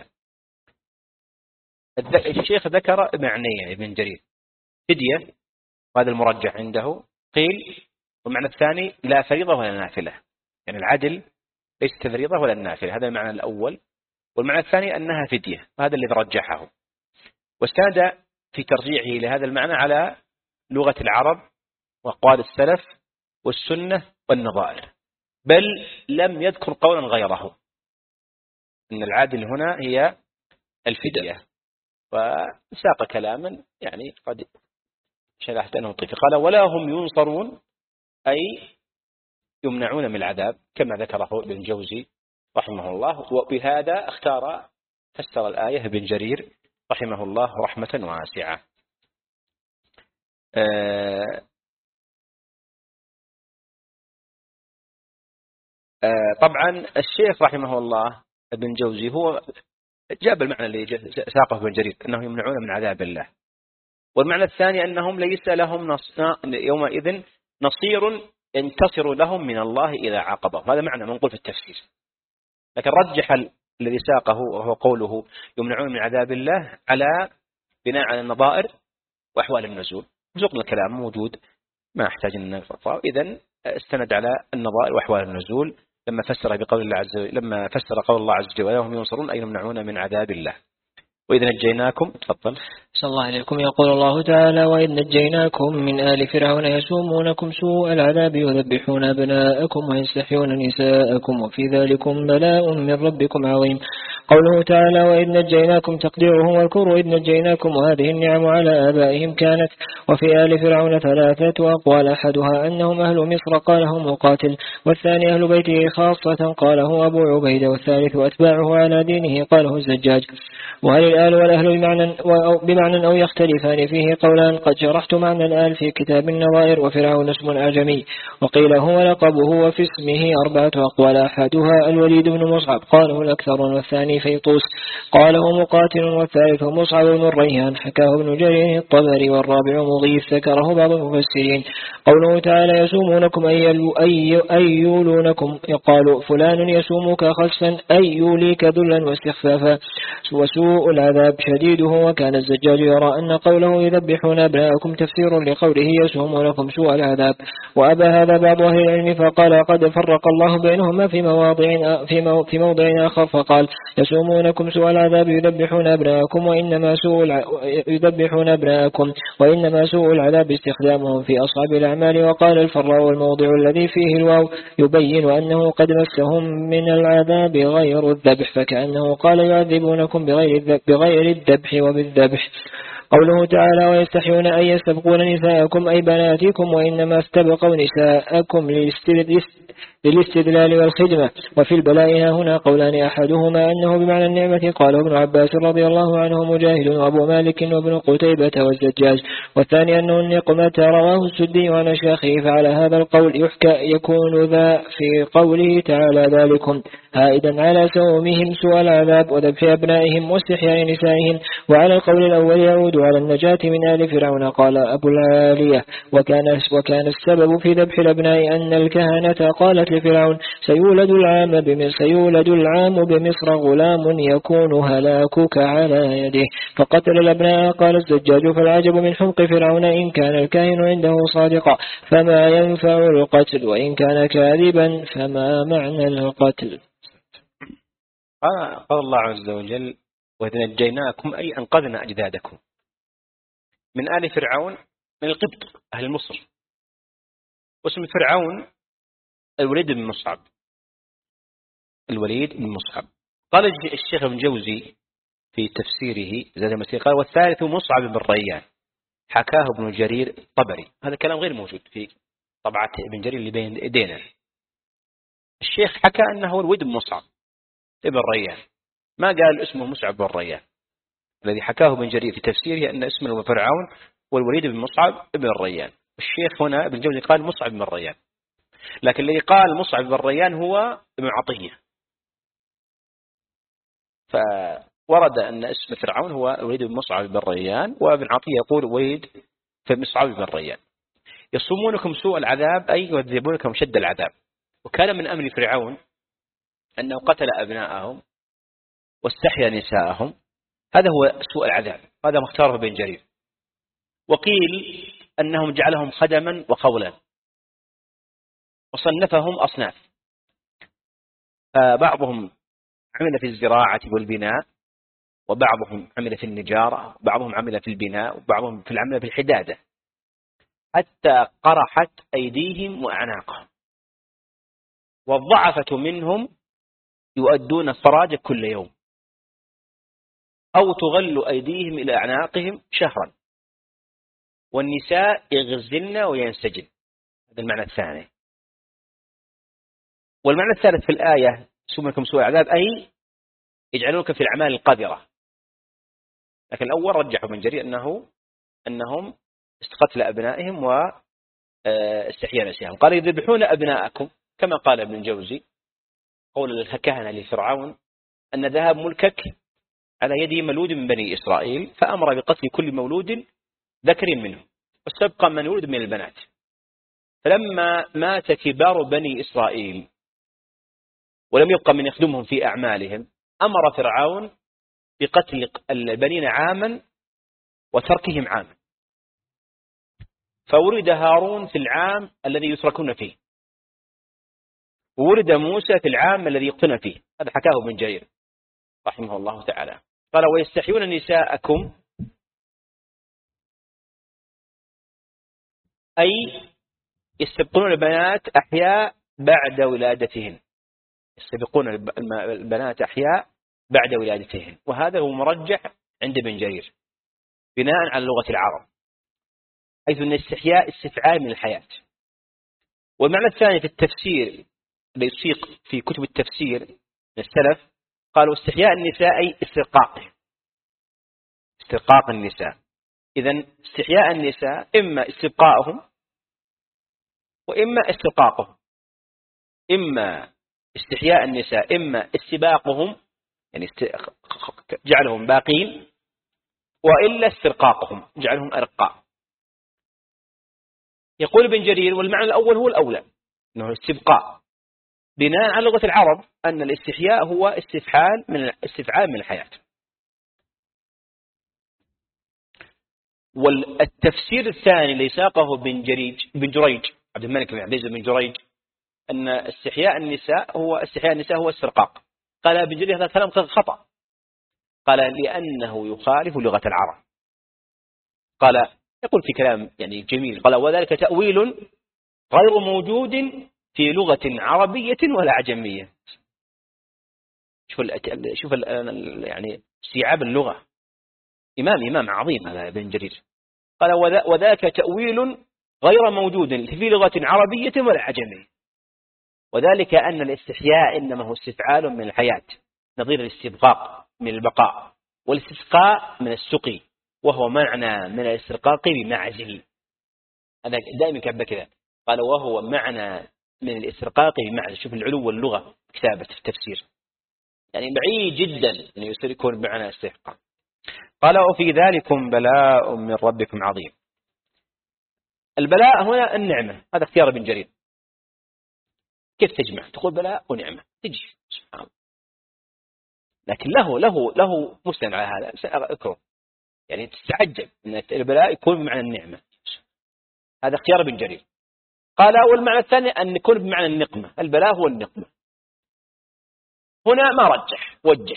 الشيخ ذكر معنيين ابن جرير، فدية وهذا المرجح عنده قيل، والمعنى الثاني لا فريضة ولا نافلة، يعني العدل ليست فريضة ولا نافلة، هذا المعنى الأول. والمعنى الثاني أنها فدية، هذا الذي رجحه، واستند في ترجيحه لهذا المعنى على لغة العرب وأقوال السلف والسنة والنظائر، بل لم يذكر قولا غيره أن العادل هنا هي الفدية. وساق كلاما يعني قد شرحت أنه طيف. قال ولا هم ينصرون أي يمنعون من العذاب كما ذكره ابن جوزي رحمه الله. وبهذا اختار فسر الآية ابن جرير رحمه الله رحمة واسعة. آه آه طبعا الشيخ رحمه الله ابن جوزي هو جاب المعنى اللي ساقه ابن جرير أنهم يمنعون من عذاب الله، والمعنى الثاني أنهم ليس لهم نص... يومئذ نصير ينتصر لهم من الله إذا عاقبهم، هذا معنى منقول في التفسير. لكن رجح الذي ساقه وهو قوله يمنعون من عذاب الله على بناء على النظائر وأحوال النزول. وسوق الكلام موجود ما أحتاج أن نفصل. إذن استند على النظائر وأحوال النزول لما فسر بقول الله عز وجل، لما فسر قول الله عز وجل وهم ينصرون أي يمنعون من عذاب الله. وإذا نجيناكم تفضل. صلى الله عليكم. يقول الله تعالى وإذ نجيناكم من آل فرعون يسومونكم سوء العذاب يذبحون أبناءكم ويستحيون نساءكم وفي ذلكم بلاء من ربكم عظيم. قوله تعالى وإذ نجيناكم تقديره واذكروا إذ نجيناكم، وهذه النعم على آبائهم كانت. وفي آل فرعون ثلاثة أقوال، أحدها أنهم أهل مصر قاله مقاتل، والثاني أهل بيته خاصة قاله أبو عبيدة، والثالث أتباعه على دينه قاله الزجاج. وهل الآل والأهل بمعنى, بمعنى أو يختلفان فيه قولان، قد شرحت معنى الآل في كتاب النظائر. وفرعون اسم أعجمي وقيل هو لقبه، وفي اسمه أربعة أقوال، أحدها الوليد بن مصعب قاله الأكثرون، والثاني بني فيطوس. قاله مقاتل والثالث مصعب بن الريان، حكاه ابن جرير الطبري، والرابع مغيث ذكره بعض المفسرين. قوله تعالى يسومونكم أي يولونكم، يقال فلان يسومك خسفا أي يوليك ذلا واستخفافا. وسوء العذاب شديده. وكان الزجاج يرى أن قوله يذبحون أبناءكم تفسير لقوله يسومونكم سوء العذاب، وأبى هذا بعض أهل العلم فقال قد فرق الله بينهما في مواضع في موضع آخر فقال يسومونكم سوء العذاب يذبحون أبناءكم وإنما سوء يذبحون أبناءكم وإنما سوء العذاب استخدامهم في أصعب الأعمال. وقال الفراء الموضع الذي فيه الواو يبين أنه قد مسهم من العذاب غير الذبح، فكأنه قال يعذبونكم بغير بغير الذبح وبالذبح. قوله تعالى ويستحيون أن يستبقون نساءكم أي بناتكم، وإنما استبقوا نساءكم للاستدلال والخدمة. وفي البلاء هنا قولان، أحدهما أنه بمعنى النعمة قاله ابن عباس رضي الله عنه مجاهد وأبو مالك وابن قتيبة والزجاج، والثاني أنه النقمة رواه السدي عن أشياخه. فعلى هذا القول يحكى يكون ذا في قوله تعالى ذلكم هائدا على سومهم سوء العذاب وذبح أبنائهم واستحياء نسائهم. وعلى القول الأول يعود على النجاة من آل فرعون. قال أبو العالية وكان, وكان السبب في ذبح الأبناء أن الكهنة قالت لفرعون سيولد العام بمصر, سيولد العام بمصر غلام يكون هلاكك على يده فقتل الأبناء. قال الزجاج فالعجب من حمق فرعون إن كان الكاهن عنده صادقا فما ينفع القتل، وإن كان كاذبا فما معنى القتل. قال الله عز وجل وإذ نجيناكم أي أنقذنا أجدادكم من آل فرعون من القبط أهل مصر. واسم فرعون الوليد بن مصعب، الوليد بن مصعب. قال الشيخ ابن جوزي في تفسيره زاد المسير قال والثالث مصعب بن ريان، حكاه ابن جرير الطبري. هذا كلام غير موجود في طبعة ابن جرير اللي بين ايدينا. الشيخ حكى أنه هو الوليد بن مصعب ابن ريان، ما قال اسمه مصعب بن ريان. الذي حكاه ابن جرير في تفسيره أن اسمه فرعون والوليد بن مصعب ابن ريان. الشيخ هنا ابن جوزي قال مصعب بن ريان، لكن الذي قال مصعب بن ريان هو ابن عطية. فورد أن اسم فرعون هو الوليد بن مصعب بن ريان، وابن عطية يقول وليد في مصعب بن ريان. يصومونكم سوء العذاب أي يعذبونكم شد العذاب. وكان من أمر فرعون أنه قتل أبناءهم واستحيا نساءهم، هذا هو سوء العذاب، هذا مختاره ابن جرير. وقيل أنهم جعلهم خدما وقولا وصنفهم أصناف، بعضهم عمل في الزراعة والبناء، وبعضهم عمل في النجارة، وبعضهم عمل في البناء، وبعضهم في العمل في الحدادة، حتى قرحت أيديهم وأعناقهم. والضعفة منهم يؤدون الفراج كل يوم أو تغل أيديهم إلى أعناقهم شهرا، والنساء يغزلن وينسجن. هذا المعنى الثاني. والمعنى الثالث في الآية سومكم سوء العذاب أي يجعلونك في الأعمال القذرة. لكن الأول رجحوا من جرير أنه أنهم استقتل أبنائهم واستحياء نسائهم. قال يذبحون أبناءكم كما قال ابن الجوزي قول الكهنة لفرعون أن ذهب ملكك على يد مولود من بني إسرائيل، فأمر بقتل كل مولود ذكر منه واستبقى من يولد من البنات. فلما مات كبار بني إسرائيل ولم يبقى من يخدمهم في أعمالهم، أمر فرعون بقتل البنين عاما وتركهم عاما، فولد هارون في العام الذي يتركون فيه، وولد موسى في العام الذي يقتلون فيه. هذا حكاه ابن جرير رحمه الله تعالى. قال ويستحيون نساءكم أي يستبقون البنات أحياء بعد ولادتهن، يستبقون البنات أحياء بعد ولادتهن. وهذا هو مرجح عند ابن جرير بناء على لغة العرب، حيث أن الاستحياء استفعال من الحياة. والمعنى الثاني في التفسير الذي يسيق في كتب التفسير من السلف قالوا استحياء النساء أي استرقاقهم، استرقاق النساء. إذن استحياء النساء إما استبقاءهم وإما استرقاقهم، إما استحياء النساء إما استباقهم يعني جعلهم باقين، وإلا استرقاقهم جعلهم أرقاء. يقول ابن جرير والمعنى الأول هو الأولى أنه استبقاء بناء على لغة العرب أن الاستحياء هو استفعال من استفعال من الحياة. والتفسير الثاني اللي ساقه بن جريج بن جريج عبد الملك بن عبد العزيز بن جريج أن استحياء النساء هو استحياء النساء هو استرقاق. قال ابن جريج هذا كلام خطأ، قال لأنه يخالف لغة العرب. قال يقول في كلام يعني جميل، قال وذلك تأويل غير موجود في لغة عربية ولا عجمية. شوف ال شوف ال يعني استيعاب اللغة، إمام إمام عظيم هذا ابن جرير. قال وذاك تأويل غير موجود في لغة عربية ولا عجمية، وذلك أن الاستحياء إنما هو استفعال من الحياة نظير الاستبقاق من البقاء، والاستسقاء من السقي، وهو معنى من الاسترقاق بمعزل. هذا دائما كتب كذا، قال وهو معنى من الاسترقاق بمعزل. شوف العلو واللغة كتابة في التفسير، يعني بعيد جدا أن يصير يكون بمعنى استحقاق. قال وفي ذلكم بلاء من ربكم عظيم. البلاء هنا النعمة، هذا اختيار ابن جرير. كيف تجمع تقول بلاء ونعمة تجي سبحان الله، لكن له له له مسند على هذا سأذكره. يعني تستعجب أن البلاء يكون بمعنى النعمة، هذا اختيار ابن جرير. قال والمعنى الثاني أن يكون بمعنى النقمة، البلاء هو النقمة. هنا ما رجح، وجه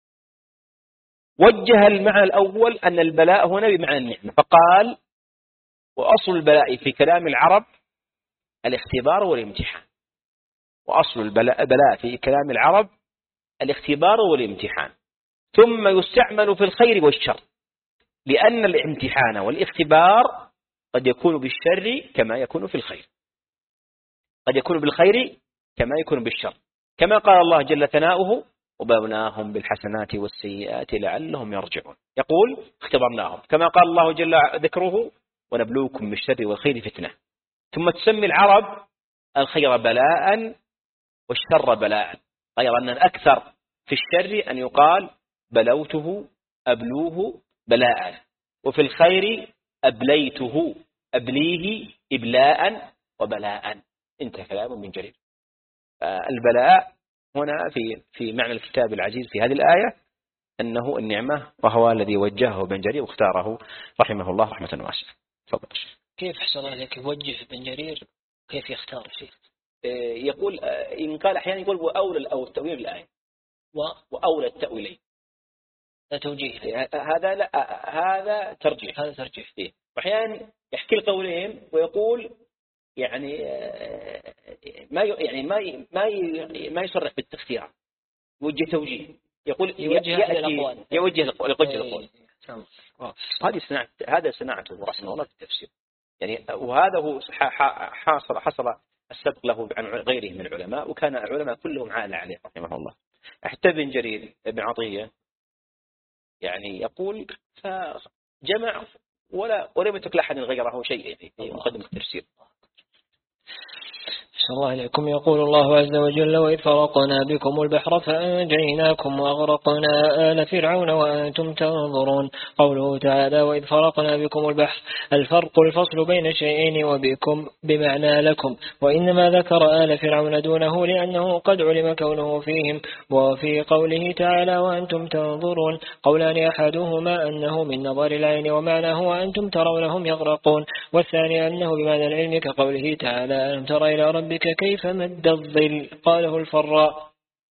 وجه المعنى الأول أن البلاء هنا بمعنى النعمة، فقال وأصل البلاء في كلام العرب الاختبار والامتحان. وأصل البلاء في كلام العرب الاختبار والامتحان، ثم يستعمل في الخير والشر، لأن الامتحان والاختبار قد يكون بالشر كما يكون في الخير، قد يكون بالخير كما يكون بالشر، كما قال الله جل ثناؤه وبلوناهم بالحسنات والسيئات لعلهم يرجعون. يقول اختبرناهم، كما قال الله جل ذكره ونبلوكم بالشر والخير فتنة. ثم تسمي العرب الخير بلاء والشر بلاء، غير أن الأكثر في الشر أن يقال بلوته أبلوه بلاء، وفي الخير أبليته أبليه إبلاء وبلاء. انتهى كلام من جرير. البلاء هنا في في معنى الكتاب العزيز في هذه الآية أنه النعمة، وهو الذي وجهه ابن جرير واختاره رحمه الله رحمة واسعة. تفضل. كيف حصل عليك يوجه ابن جرير كيف يختار شيء؟ يقول إن قال أحيانا يقول وأولى أو التأويل الآية وأولى التأويلين، لا توجيه. هذا لا هذا ترجيح، هذا ترجيح فيه. وأحيانا يحكي القولين ويقول يعني ما يعني ما ما ما يصرح بالتختيار، يوجه توجيه، يقول يوجه الأقوال، يوجه الأقوال. هذه صناعة، هذا صناعته رحمه الله في التفسير. يعني وهذا هو حاصل حصل السبق له عن غيره من العلماء، وكان العلماء كلهم عالة عليه رحمه الله. حتى ابن جرير ابن عطية يعني يقول فجمع ولا ولم يترك لأحد غيره شيء في مقدمة التفسير. صلى الله عليكم. يقول الله عز وجل وإذ فرقنا بكم البحر فأنجيناكم وأغرقنا آل فرعون وأنتم تنظرون. قوله تعالى وإذ فرقنا بكم البحر، الفرق الفصل بين الشيئين، وبكم بمعنى لكم، وإنما ذكر آل فرعون دونه لأنه قد علم كونه فيهم. وفي قوله تعالى وأنتم تنظرون قولان، أحدهما أنه من نظر العين ومعناه وأنتم ترونهم يغرقون، والثاني أنه بمعنى العلم كقوله تعالى ألم تر إلى ربك كيف مد الظل قاله الفراء.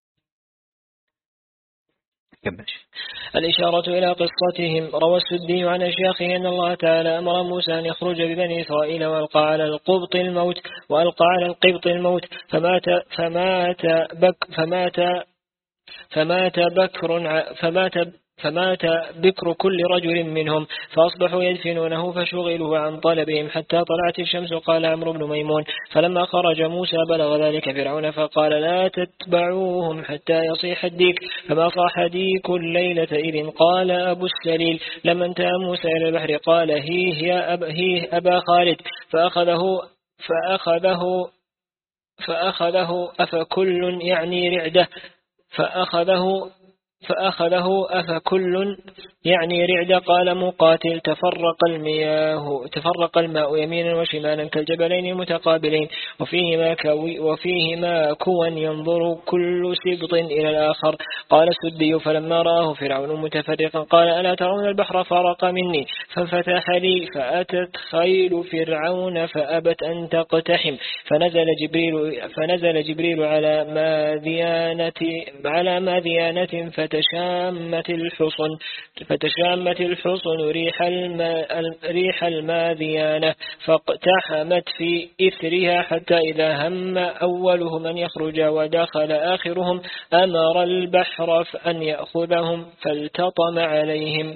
الإشارة إلى قصتهم. روى السدي عن أشياخه أن الله تعالى أمر موسى أن يخرج ببني إسرائيل وألقى على القبط الموت وألقى على القبط الموت فمات فمات بك فمات فمات بكر فمات فمات بكر كل رجل منهم، فأصبحوا يدفنونه فشغلوا عن طلبهم حتى طلعت الشمس. قال عمرو بن ميمون فلما خرج موسى بلغ ذلك فرعون فقال لا تتبعوهم حتى يصيح الديك، فما صاح ديك الليلة إذ قال أبو السليل لما انتهى موسى إلى البحر قال هيه يا أبا, هيه أبا خالد، فأخذه فأخذه فأخذه أفكل يعني رعده فأخذه فأخذه أفكل يعني رعد. قال مقاتل تفرق المياه تفرق الماء يمينا وشمالا كالجبلين المتقابلين وفيهما كوي وفيهما كوا ينظر كل سبط إلى الآخر. قال السدي فلما رآه فرعون متفرقا قال ألا ترون البحر فرق مني فانفتح لي فأتت خيل فرعون فأبت أن تقتحم فنزل جبريل فنزل جبريل على ماذيانة على ماذيانة فتشامت الحصن فتشامت الحصن ريح الماء ريح الماذيانة فاقتحمت في إثرها حتى إذا هم أولهم أن يخرج ودخل آخرهم أمر البحر أن يأخذهم فالتطم عليهم.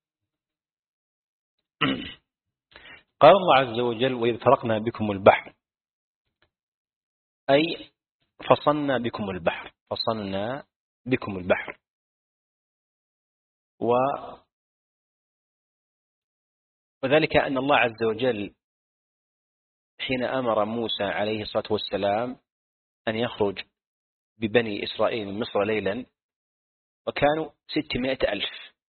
قال الله عز وجل وإذ فرقنا بكم البحر أي فصلنا بكم البحر فصلنا بكم البحر. و وذلك أن الله عز وجل حين أمر موسى عليه الصلاة والسلام أن يخرج ببني إسرائيل من مصر ليلا وكانوا ستمائة ألف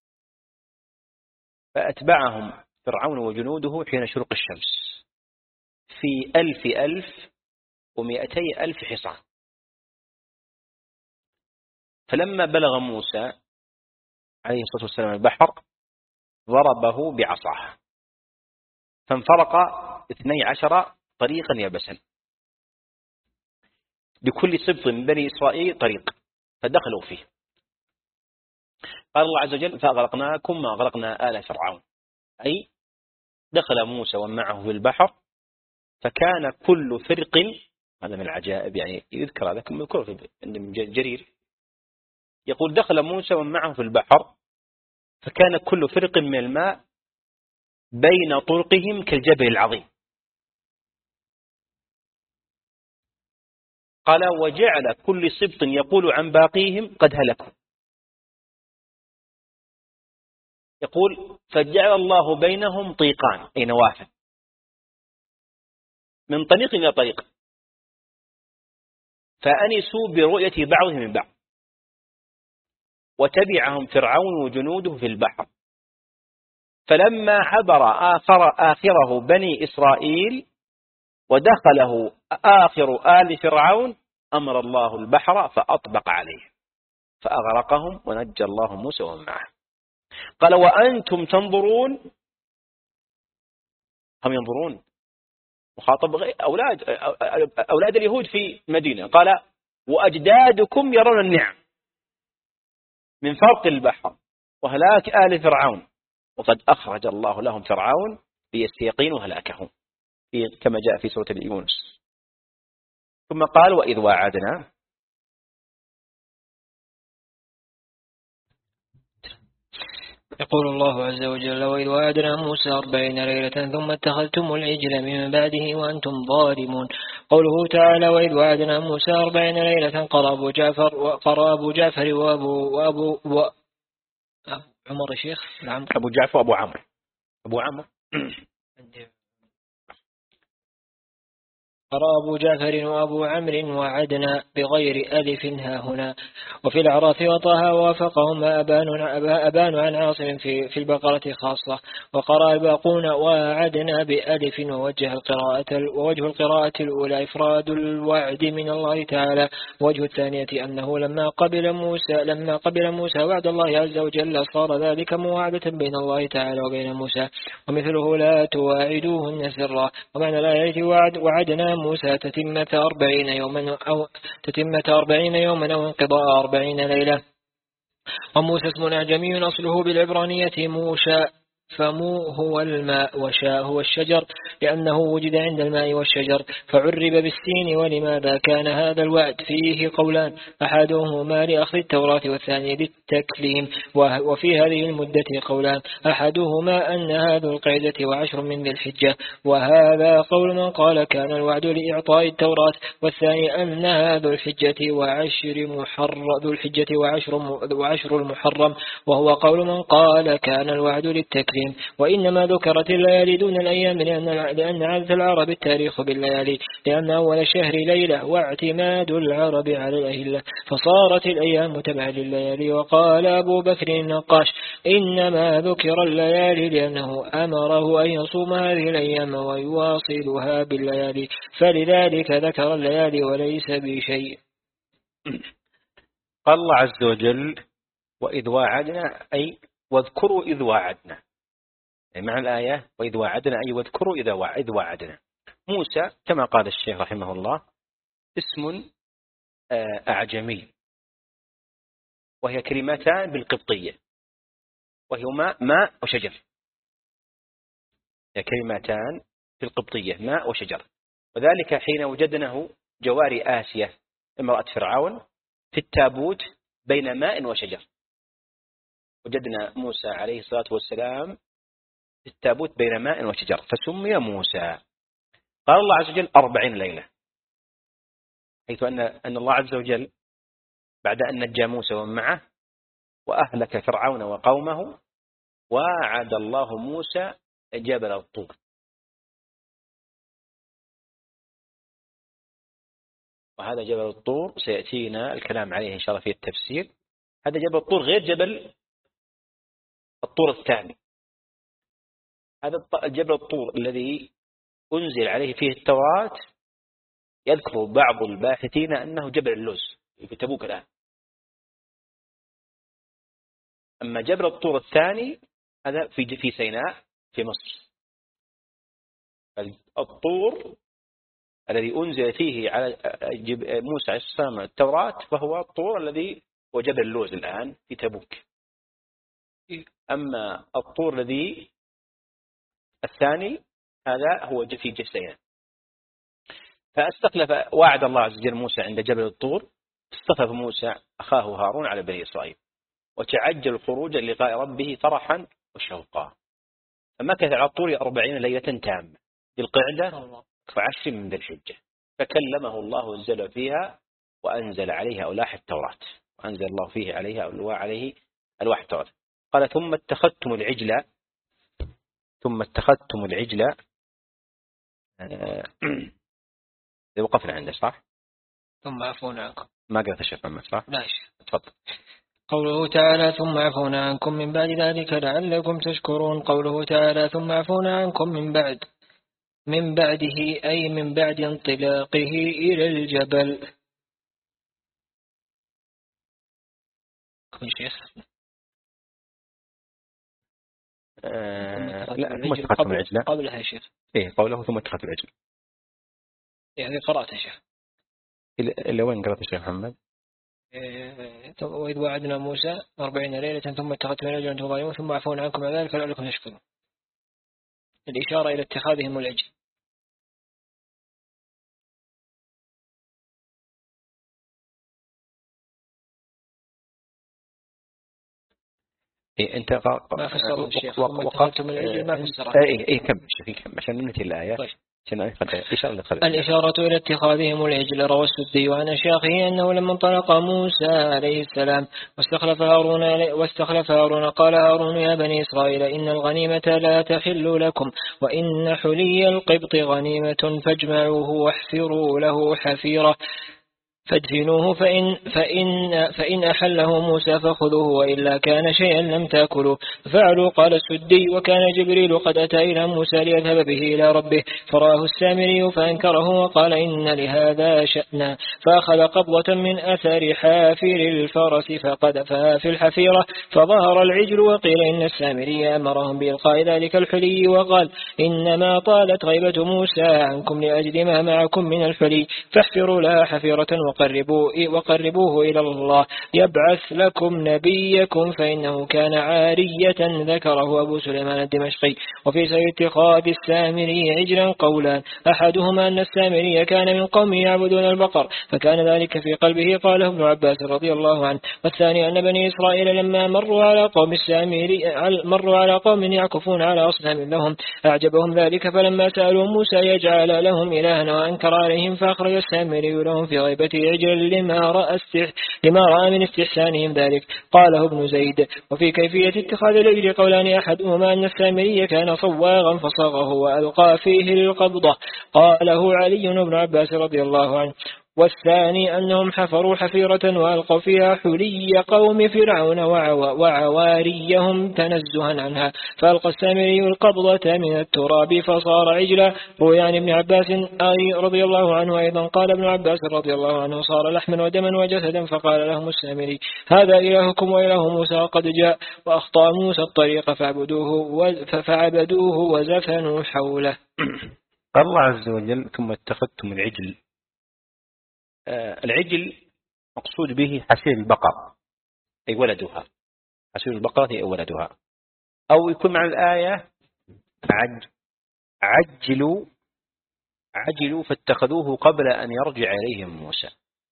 فأتبعهم فرعون وجنوده حين شروق الشمس في ألف ألف ومئتي ألف حصان. فلما بلغ موسى عليه الصلاة والسلام البحر ضربه بعصاه فانفرق اثني عشر طريقا يبسا لكل سبط من بني إسرائيل طريق فدخلوا فيه. قال الله عز وجل فأغرقناكم ما أغرقنا آل فرعون أي دخل موسى ومعه في البحر فكان كل فرق هذا من العجائب يعني يذكر هذا كم جرير يقول دخل موسى ومعه في البحر فكان كل فرق من الماء بين طرقهم كالجبل العظيم. قال وجعل كل سبط يقول عن باقيهم قد هلكوا. يقول فجعل الله بينهم طيقان أي نوافذ من طريق إلى طريق فأنسوا برؤية بعضهم من بعض وتبعهم فرعون وجنوده في البحر فلما عبر آخر آخره بني إسرائيل ودخله آخر آل فرعون أمر الله البحر فأطبق عليه فأغرقهم ونجى الله موسى ومن معه. قال وأنتم تنظرون هم ينظرون مخاطب أولاد أولاد اليهود في مدينة. قال وأجدادكم يرون النعم من فرق البحر وهلاك آل فرعون وقد أخرج الله لهم فرعون ليستيقنوا هلاكهم كما جاء في سورة يونس. ثم قال وإذ واعدنا يقول الله عز وجل وإذ واعدنا موسى أربعين ليلة ثم اتخذتم العجل من بعده وأنتم ظالمون. قوله تعالى وإذ واعدنا موسى أربعين ليلة قرأ أبو جعفر وقرأ أبو جعفر وأبو وأبو و... عمر الشيخ العمر أبو جعفر وأبو عمرو أبو عمرو قرأ أبو جعفر وأبو عمرو وعدنا بغير ألف ها هنا. وفي الأعراف وطه وافقهم أبان, أبان عن عاصم في, في البقرة خاصة. وقرأ الباقون وعدنا بألف ووجه القراءة ووجه القراءة الأولى إفراد الوعد من الله تعالى. ووجه الثانية أنه لما قبل موسى لما قبل موسى وعد الله عز وجل صار ذلك مواعدة بين الله تعالى وبين موسى. ومثله لا تواعدوهن سرا. ومعنى لا يأتي وعد وعدنا موسى تتمة أربعين يوما أو تتمة أربعين يوما أو انقضاء أربعين ليلة. وموسى اسم أعجمي أصله بالعبرانية موشى فمو هو الماء وشاء هو الشجر لأنه وجد عند الماء والشجر فعرب بالسين. ولماذا كان هذا الوعد فيه قولان أحدهما لأخذ التوراة والثاني للتكليم. وفي هذه المدة قولان أحدهما أن هذا القعدة وعشر من ذي الحجة وهذا قول من قال كان الوعد لإعطاء التوراة والثاني أن هذا الحجة وعشر محرم ذو الحجة وعشر, وعشر المحرم وهو قول من قال كان الوعد للتكليم أنفسهم. وإنما ذكرت الليالي دون الأيام لأن, لأن عادة العرب التاريخ بالليالي، لأن أول الشهر ليلة واعتماد العرب على الأهلة، فصارت الأيام تبع لليالي. وقال أبو بكر النقاش إنما ذكر الليالي لأنه أمره أن يصوم هذه الأيام ويواصلها بالليالي، فلذلك ذكر الليالي وليس بشيء. قال الله عز وجل وإذ واعدنا أي واذكروا إذ واعدنا، يعني معنى الآية وإذ واعدنا أي واذكروا إذ واعدنا. موسى كما قال الشيخ رحمه الله اسم أعجمي، وهي كلمتان بالقبطية، وهما ماء وشجر، هي كلمتان في القبطية ماء وشجر. وذلك حين وجدناه جواري آسيا امرأة فرعون في التابوت بين ماء وشجر، وجدنا موسى عليه الصلاة والسلام في التابوت بين ماء وشجر فسمي موسى. قال الله عز وجل أربعين ليلة، حيث أن أن الله عز وجل بعد أن نجى موسى ومن معه وأهلك فرعون وقومه وعد الله موسى جبل الطور. وهذا جبل الطور سيأتينا الكلام عليه إن شاء الله في التفسير. هذا جبل الطور غير جبل الطور الثاني. هذا جبل الطور الذي أنزل عليه فيه التوراة يذكر بعض الباحثين أنه جبل اللوز في تبوك الآن. أما جبل الطور الثاني هذا في في سيناء في مصر. الطور الذي أنزل فيه على موسى عليه السلام التوراة فهو الطور الذي هو جبل اللوز الآن في تبوك. أما الطور الذي الثاني هذا هو في سيناء. فاستخلف وعد الله عز وجل موسى عند جبل الطور، اصطفى موسى أخاه هارون على بني إسرائيل وتعجل الخروج للقاء ربه فرحا وشوقا. فمكث على الطور أربعين ليلة تامة بالقعدة وعشر من ذي الحجة، فكلمه الله انزل فيها وأنزل عليها ألواح التوراة، وأنزل الله فيه عليها ألواح عليه ألواح التوراة. قال ثم اتخذتم العجلة ثم اتخذتم العجلة آه وقفنا عنده صح؟ ثم عفونا عنكم. ما قرأت الشيخ محمد صح؟ لا تفضل. قوله تعالى ثم عفونا عنكم من بعد ذلك لعلكم تشكرون. قوله تعالى ثم عفونا عنكم من بعد من بعده أي من بعد انطلاقه إلى الجبل. كل شيخ آه لا ثم اتخذتم العجلة قبلها شيخ. إيه قوله ثم اتخذتم العجلة يعني قرأت يا شيخ. إلى وين قرأت يا شيخ محمد؟ إيه وإذ وعدنا موسى أربعين ليلة ثم اتخذتم العجل وأنتم ظالمون ثم عفونا عنكم من ذلك لعلكم تشكرون. الإشارة إلى اتخاذهم العجل. إيه أنت ما فسره الشيخ وقفت من العجل ما فسره. إيه إيه كم كم عشان ننتهي الآية. طيب. الإشارة إلى اتخاذهم العجل. روى السدي عن أشياخه أنه لما انطلق موسى عليه السلام واستخلف هارون واستخلف هارون قال هارون يا بني إسرائيل إن الغنيمة لا تحل لكم وإن حلي القبط غنيمة فاجمعوه واحفروا له حفيرة فادفنوه فإن, فإن, فإن أحله موسى فخذوه وإلا كان شيئا لم تأكلوا. فعلوا. قال السدي وكان جبريل قد أتى إلى موسى ليذهب به إلى ربه فراه السامري فأنكره وقال إن لهذا شأنا، فأخذ قبضة من أثر حافر الفرس فقذفها في الحفيرة فظهر العجل. وقيل إن السامري أمرهم بإلقاء ذلك الحلي وقال إنما طالت غيبة موسى عنكم لأجل ما معكم من الحلي فاحفروا لها حفيرة وقربوه, وقربوه إلى الله يبعث لكم نبيكم فإنه كان عارية. ذكره أبو سليمان الدمشقي. وفي سبيل اتخاذ السامري عجلا قولان، أحدهما أن السامري كان من قوم يعبدون البقر فكان ذلك في قلبه قاله ابن عباس رضي الله عنه. والثاني أن بني إسرائيل لما مروا على قوم السامري مروا على قوم يعكفون على أصنام لهم أعجبهم ذلك فلما سألوا موسى يجعل لهم إلها وأنكر عليهم فأخرج السامري لهم في غيبته عجلا لما رأى, لما رأى من استحسانهم ذلك. قاله ابن زيد. وفي كيفية اتخاذ العجل قولان، أحدهما أن السامري كان صواغا فصاغه وألقى فيه القبضة، قاله علي بن عباس رضي الله عنه. والثاني أنهم حفروا حفيرة وألقوا فيها حلي قوم فرعون وعواريهم تنزها عنها، فألقى السامري القبضة من التراب فصار عجلا. روي عن ابن عباس أي رضي الله عنه أيضا قال ابن عباس رضي الله عنه صار لحما ودما وجسدا، فقال لهم السامري هذا إلهكم وإله موسى قد جاء، وأخطأ موسى الطريق فعبدوه فعبدوه وزفنوا حوله. قال الله عز وجل ثم اتخذتم العجل. العجل مقصود به حسير البقر أي ولدها، حسير البقرة أي ولدها، أو يكون مع الآية عج عجلوا عجلوا فاتخذوه قبل أن يرجع إليهم موسى.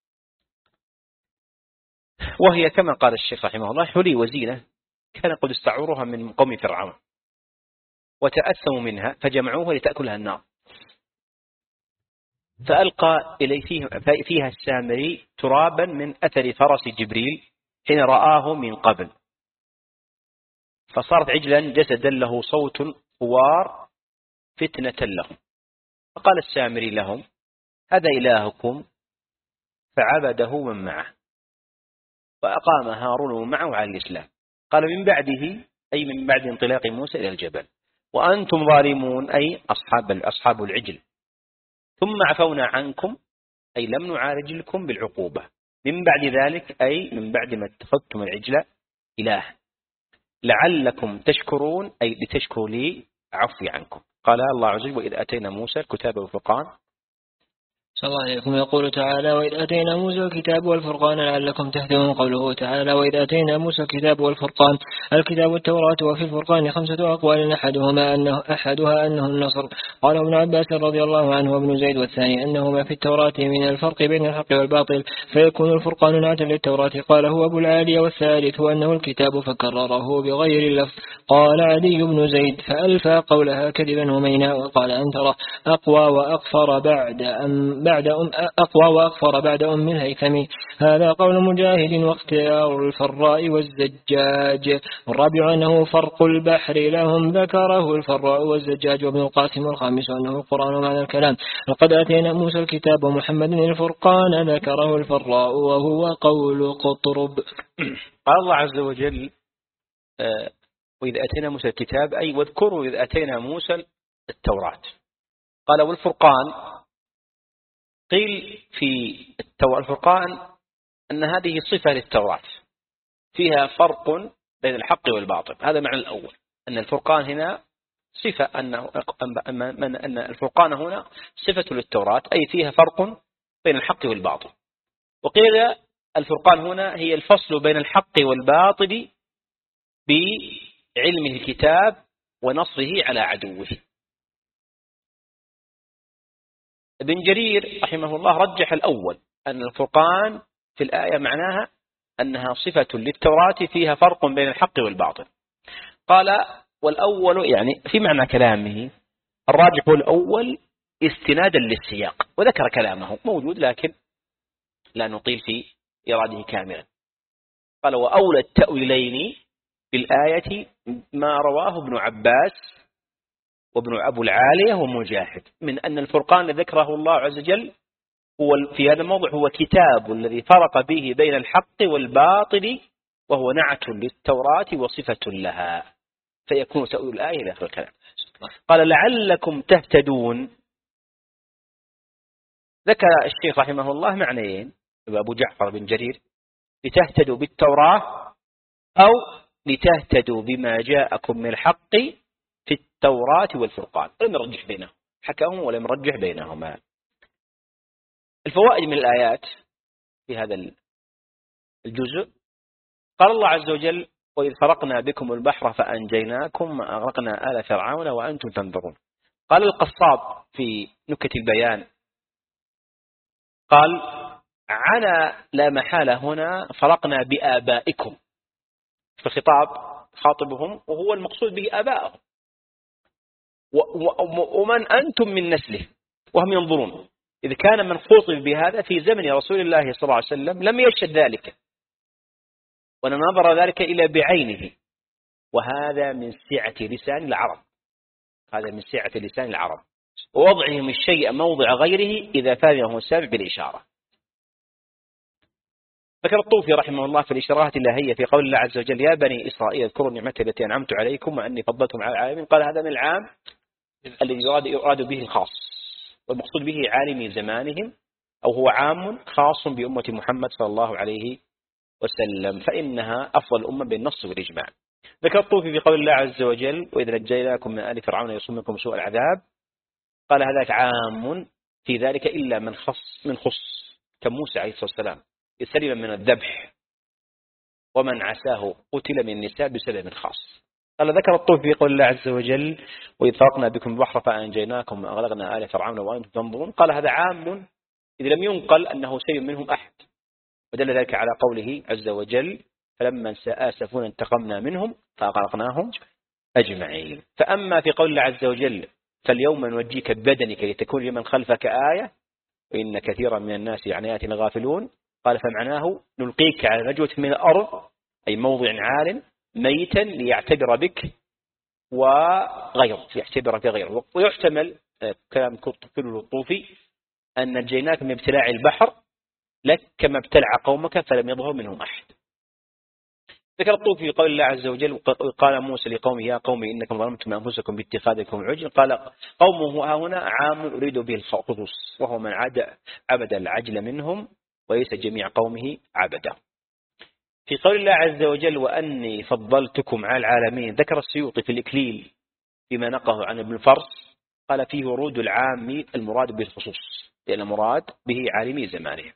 وهي كما قال الشيخ رحمه الله حلي وزينة كان قد استعوروها من قوم فرعون وتأثموا منها فجمعوها لتأكلها النار، فألقى إليه فيها السامري ترابا من أثر فرس جبريل حين رآه من قبل، فصارت عجلا جسدا له صوت خوار فتنة لهم. فقال السامري لهم هذا إلهكم فعبده من معه، وأقام هارون معه على الإسلام. قال من بعده أي من بعد انطلاق موسى إلى الجبل وأنتم ظالمون أي أصحاب أصحاب العجل، ثم عفونا عنكم أي لم نعالجلكم بالعقوبة من بعد ذلك أي من بعد ما اتخذتم العجل إله لعلكم تشكرون أي لتشكروا لي عفوي عنكم. قال الله عز وجل وإذ أتينا موسى الكتاب والفرقان. صلى الله عليكم. يقول تعالى وإذ أتينا موسى الكتاب والفرقان لعلكم تهتدون. قوله تعالى وإذ أتينا موسى الكتاب والفرقان، الكتاب التوراة، وفي الفرقان خمسة أقوال أحدهما أنه أحدها أنه النصر، قال ابن عباس رضي الله عنه وابن زيد، والثاني أنهما في التوراة من الفرق بين الحق والباطل فيكون الفرقان نعتا للتوراة، قال هو أبو العالي، والثالث هو أنه الكتاب فكرره بغير اللفظ. قال علي بن زيد فألفى قولها كذبا ومينا، وقال أنتر أقوى وأغفر بعد أم بعد أم أقوى وأغفر بعد أم الهيثمي. هذا قول مجاهد واختيار الفراء والزجاج. والرابع أنه فرق البحر لهم ذكره الفراء والزجاج وابن القاسم. والخامس أنه القرآن معنى الكلام. وقد أتينا موسى الكتاب ومحمد الفرقان ذكره الفراء وهو قول قطرب. قال الله عز وجل وإذ أتينا موسى الكتاب أي واذكروا إذ أتينا موسى التوراة. قال والفرقان قيل في الفرقان أن هذه صفة للتوراة فيها فرق بين الحق والباطل. هذا معنى الأول أن الفرقان هنا صفة أنه أن الفرقان هنا صفة للتوراة أي فيها فرق بين الحق والباطل. وقيل الفرقان هنا هي الفصل بين الحق والباطل بعلمه الكتاب ونصره على عدوه. ابن جرير رحمه الله رجح الأول أن الفرقان في الآية معناها أنها صفة للتوراة فيها فرق بين الحق والباطل. قال والأول يعني في معنى كلامه الراجح الأول استنادا للسياق، وذكر كلامه موجود لكن لا نطيل في إراده كاملا. قال وأولى التأويلين في الآية ما رواه ابن عباس وابن أبو العالية ومجاهد من أن الفرقان ذكره الله عز وجل هو في هذا الموضوع هو كتاب الذي فرق به بين الحق والباطل وهو نعت للتوراة وصفة لها، فيكون تأويل الآية إلى آخر الكلام. قال لعلكم تهتدون. ذكر الشيخ رحمه الله معنيين أبو جعفر بن جرير لتهتدوا بالتوراة أو لتهتدوا بما جاءكم من الحق في التوراة والفرقان، ولم يرجح بينهم حكاهم ولم يرجح بينهما. الفوائد من الآيات في هذا الجزء قال الله عز وجل وإذ فرقنا بكم البحر فأنجيناكم وأغرقنا آل فرعون وأنتم تنظرون. قال القصاب في نكت البيان قال عنا لا محالة هنا فرقنا بآبائكم، في خطاب خاطبهم وهو المقصود به آبائهم ومن أنتم من نسله وهم ينظرون، إذ كان من خطب بهذا في زمن رسول الله صلى الله عليه وسلم لم يشهد ذلك ونظر ذلك إلى بعينه، وهذا من سعة لسان العرب، هذا من سعة لسان العرب ووضعهم الشيء موضع غيره إذا فهمه السامع بالإشارة. ذكر الطوفي رحمه الله في الإشارات الإلهية في قول الله عز وجل: يا بني إسرائيل اذكروا نعمتي التي أنعمت عليكم وأني فضلتكم على العالمين. قال هذا من العام الذي يراد, يراد به الخاص، والمقصود به عالم زمانهم، أو هو عام خاص بأمة محمد صلى الله عليه وسلم، فإنها أفضل الأمة بالنص والإجماع. ذكر الطوفي في قول الله عز وجل: وإذ نجيناكم من آل فرعون يصومكم سوء العذاب. قال هذا عام في ذلك إلا من خص من خص كموسى عليه الصلاة والسلام سلم من الذبح، ومن عساه قتل من النساء بسبب خاص. قال ذكر الطوفي في قول الله عز وجل: وإذ فرقنا بكم البحر فأنجيناكم وأغرقنا آل فرعون وأنتم تنظرون. قال هذا عام إذ لم ينقل أنه سلم منهم أحد، ودل ذلك على قوله عز وجل: فلما آسفونا انتقمنا منهم فأغرقناهم أجمعين. فأما في قول الله عز وجل: فاليوم نوجيك ببدنك لتكون لمن خلفك آية وإن كثيرا من الناس عن آياتنا غافلون. قال فمعناه نلقيك على نجوة من الأرض، أي موضع عال ميتا ليعتبر بك وغيره، يعتبر بغيره. ويحتمل كلام كله الطوفي أن نجيناك من ابتلاع البحر لك كما ابتلع قومك فلم يظهر منهم أحد. ذكر الطوفي في قول الله عز وجل: قال موسى لقومه يا قوم إنكم ظلمتم أنفسكم باتخاذكم عجل. قال قومه ها هنا عام أريد به الخصوص، وهو من عاد عبد العجل منهم وليس جميع قومه عبده. في قول الله عز وجل: وأني فضلتكم على العالمين. ذكر السيوطي في الإكليل فيما نقله عن ابن الفرس قال فيه ورود العام المراد بالخصوص، لأن المراد به عالمي زمانه.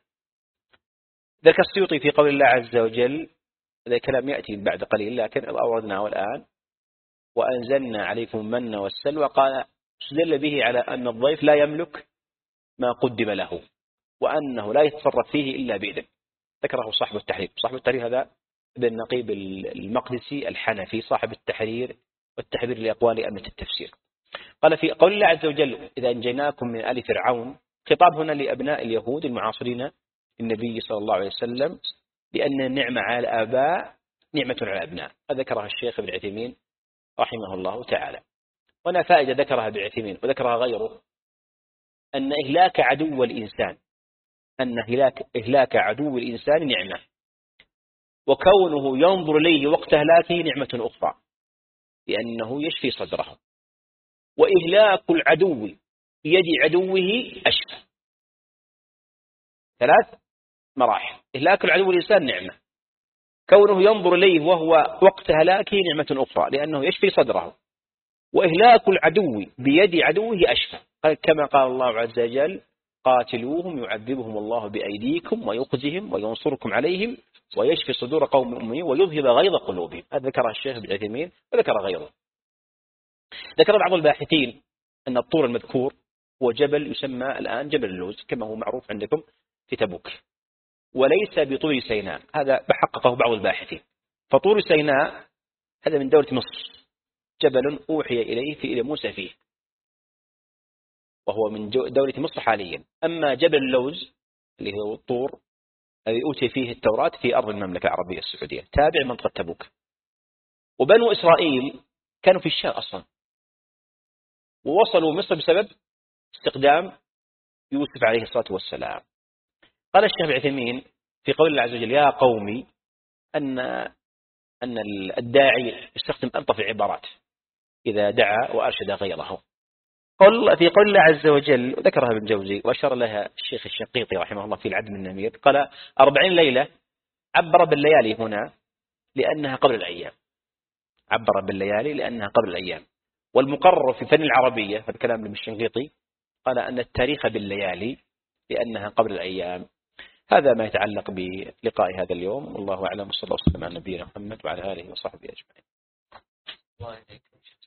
ذكر السيوطي في قول الله عز وجل، هذا كلام يأتي بعد قليل لكن أوردناه الآن: وأنزلنا عليكم المن والسلوى. قال استدل به على أن الضيف لا يملك ما قدم له، وأنه لا يتصرف فيه إلا بإذن. ذكره صاحب التحرير. صاحب التحرير هذا ابن نقيب المقدسي الحنفي صاحب التحرير والتحرير لأقوال أئمة التفسير. قال في قول الله عز وجل: إذا أنجيناكم من آل فرعون. خطاب هنا لأبناء اليهود المعاصرين النبي صلى الله عليه وسلم، لأن النعمة على الآباء نعمة على الأبناء. ذكرها الشيخ ابن عثيمين رحمه الله تعالى. هنا فائدة ذكرها ابن عثيمين وذكرها غيره، أن إهلاك عدو الإنسان أن إهلاك, إهلاك عدو الإنسان نعمة، وكونه ينظر إليه وقت إهلاكه نعمة أخرى، لأنه يشفي صدره. وإهلاك العدو بيد عدوه أشفى. ثلاث مراحل. إهلاك العدو الإنسان نعمة، كونه ينظر إليه وهو وقت هلاكه نعمة أخرى لأنه يشفي صدره. وإهلاك العدو بيد عدوه أشفى، كما قال الله عز وجل: قاتلوهم يعذبهم الله بأيديكم ويخزهم وينصركم عليهم ويشفي صدور قوم مؤمنين ويذهب غيظ قلوبهم. هذا ذكر الشيخ ابن عثيمين وذكر غيره. ذكر بعض الباحثين أن الطور المذكور هو جبل يسمى الآن جبل اللوز كما هو معروف عندكم في تبوك، وليس بطور سيناء. هذا بحققه بعض الباحثين. فطور سيناء هذا من دولة مصر، جبل أوحي إليه في إلى موسى فيه، وهو من دولة مصر حاليا. أما جبل اللوز اللي هو الطور الذي أوتي فيه التوراة في أرض المملكة العربية السعودية تابع منطقة تبوك. وبنو إسرائيل كانوا في الشام أصلا، ووصلوا مصر بسبب استقدام يوسف عليه الصلاة والسلام. قال الشيخ ابن عثيمين في قول الله عز وجل: يا قومي، أن أن الداعي يستخدم ألطف العبارات إذا دعا وأرشد غيره. قال في قول الله عز وجل، ذكرها ابن جوزي وأشار لها الشيخ الشنقيطي رحمه الله في العدم النمير، قال: أربعين ليلة عبر بالليالي هنا لأنها قبل الأيام. عبر بالليالي لأنها قبل الأيام. والمقرر في فن العربية في الكلام ابن الشنقيطي قال أن التاريخ بالليالي لأنها قبل الأيام. هذا ما يتعلق بلقاء هذا اليوم، والله أعلم. صلى الله عليه وسلم على نبينا محمد وعلى آله وصحبه أجمعين.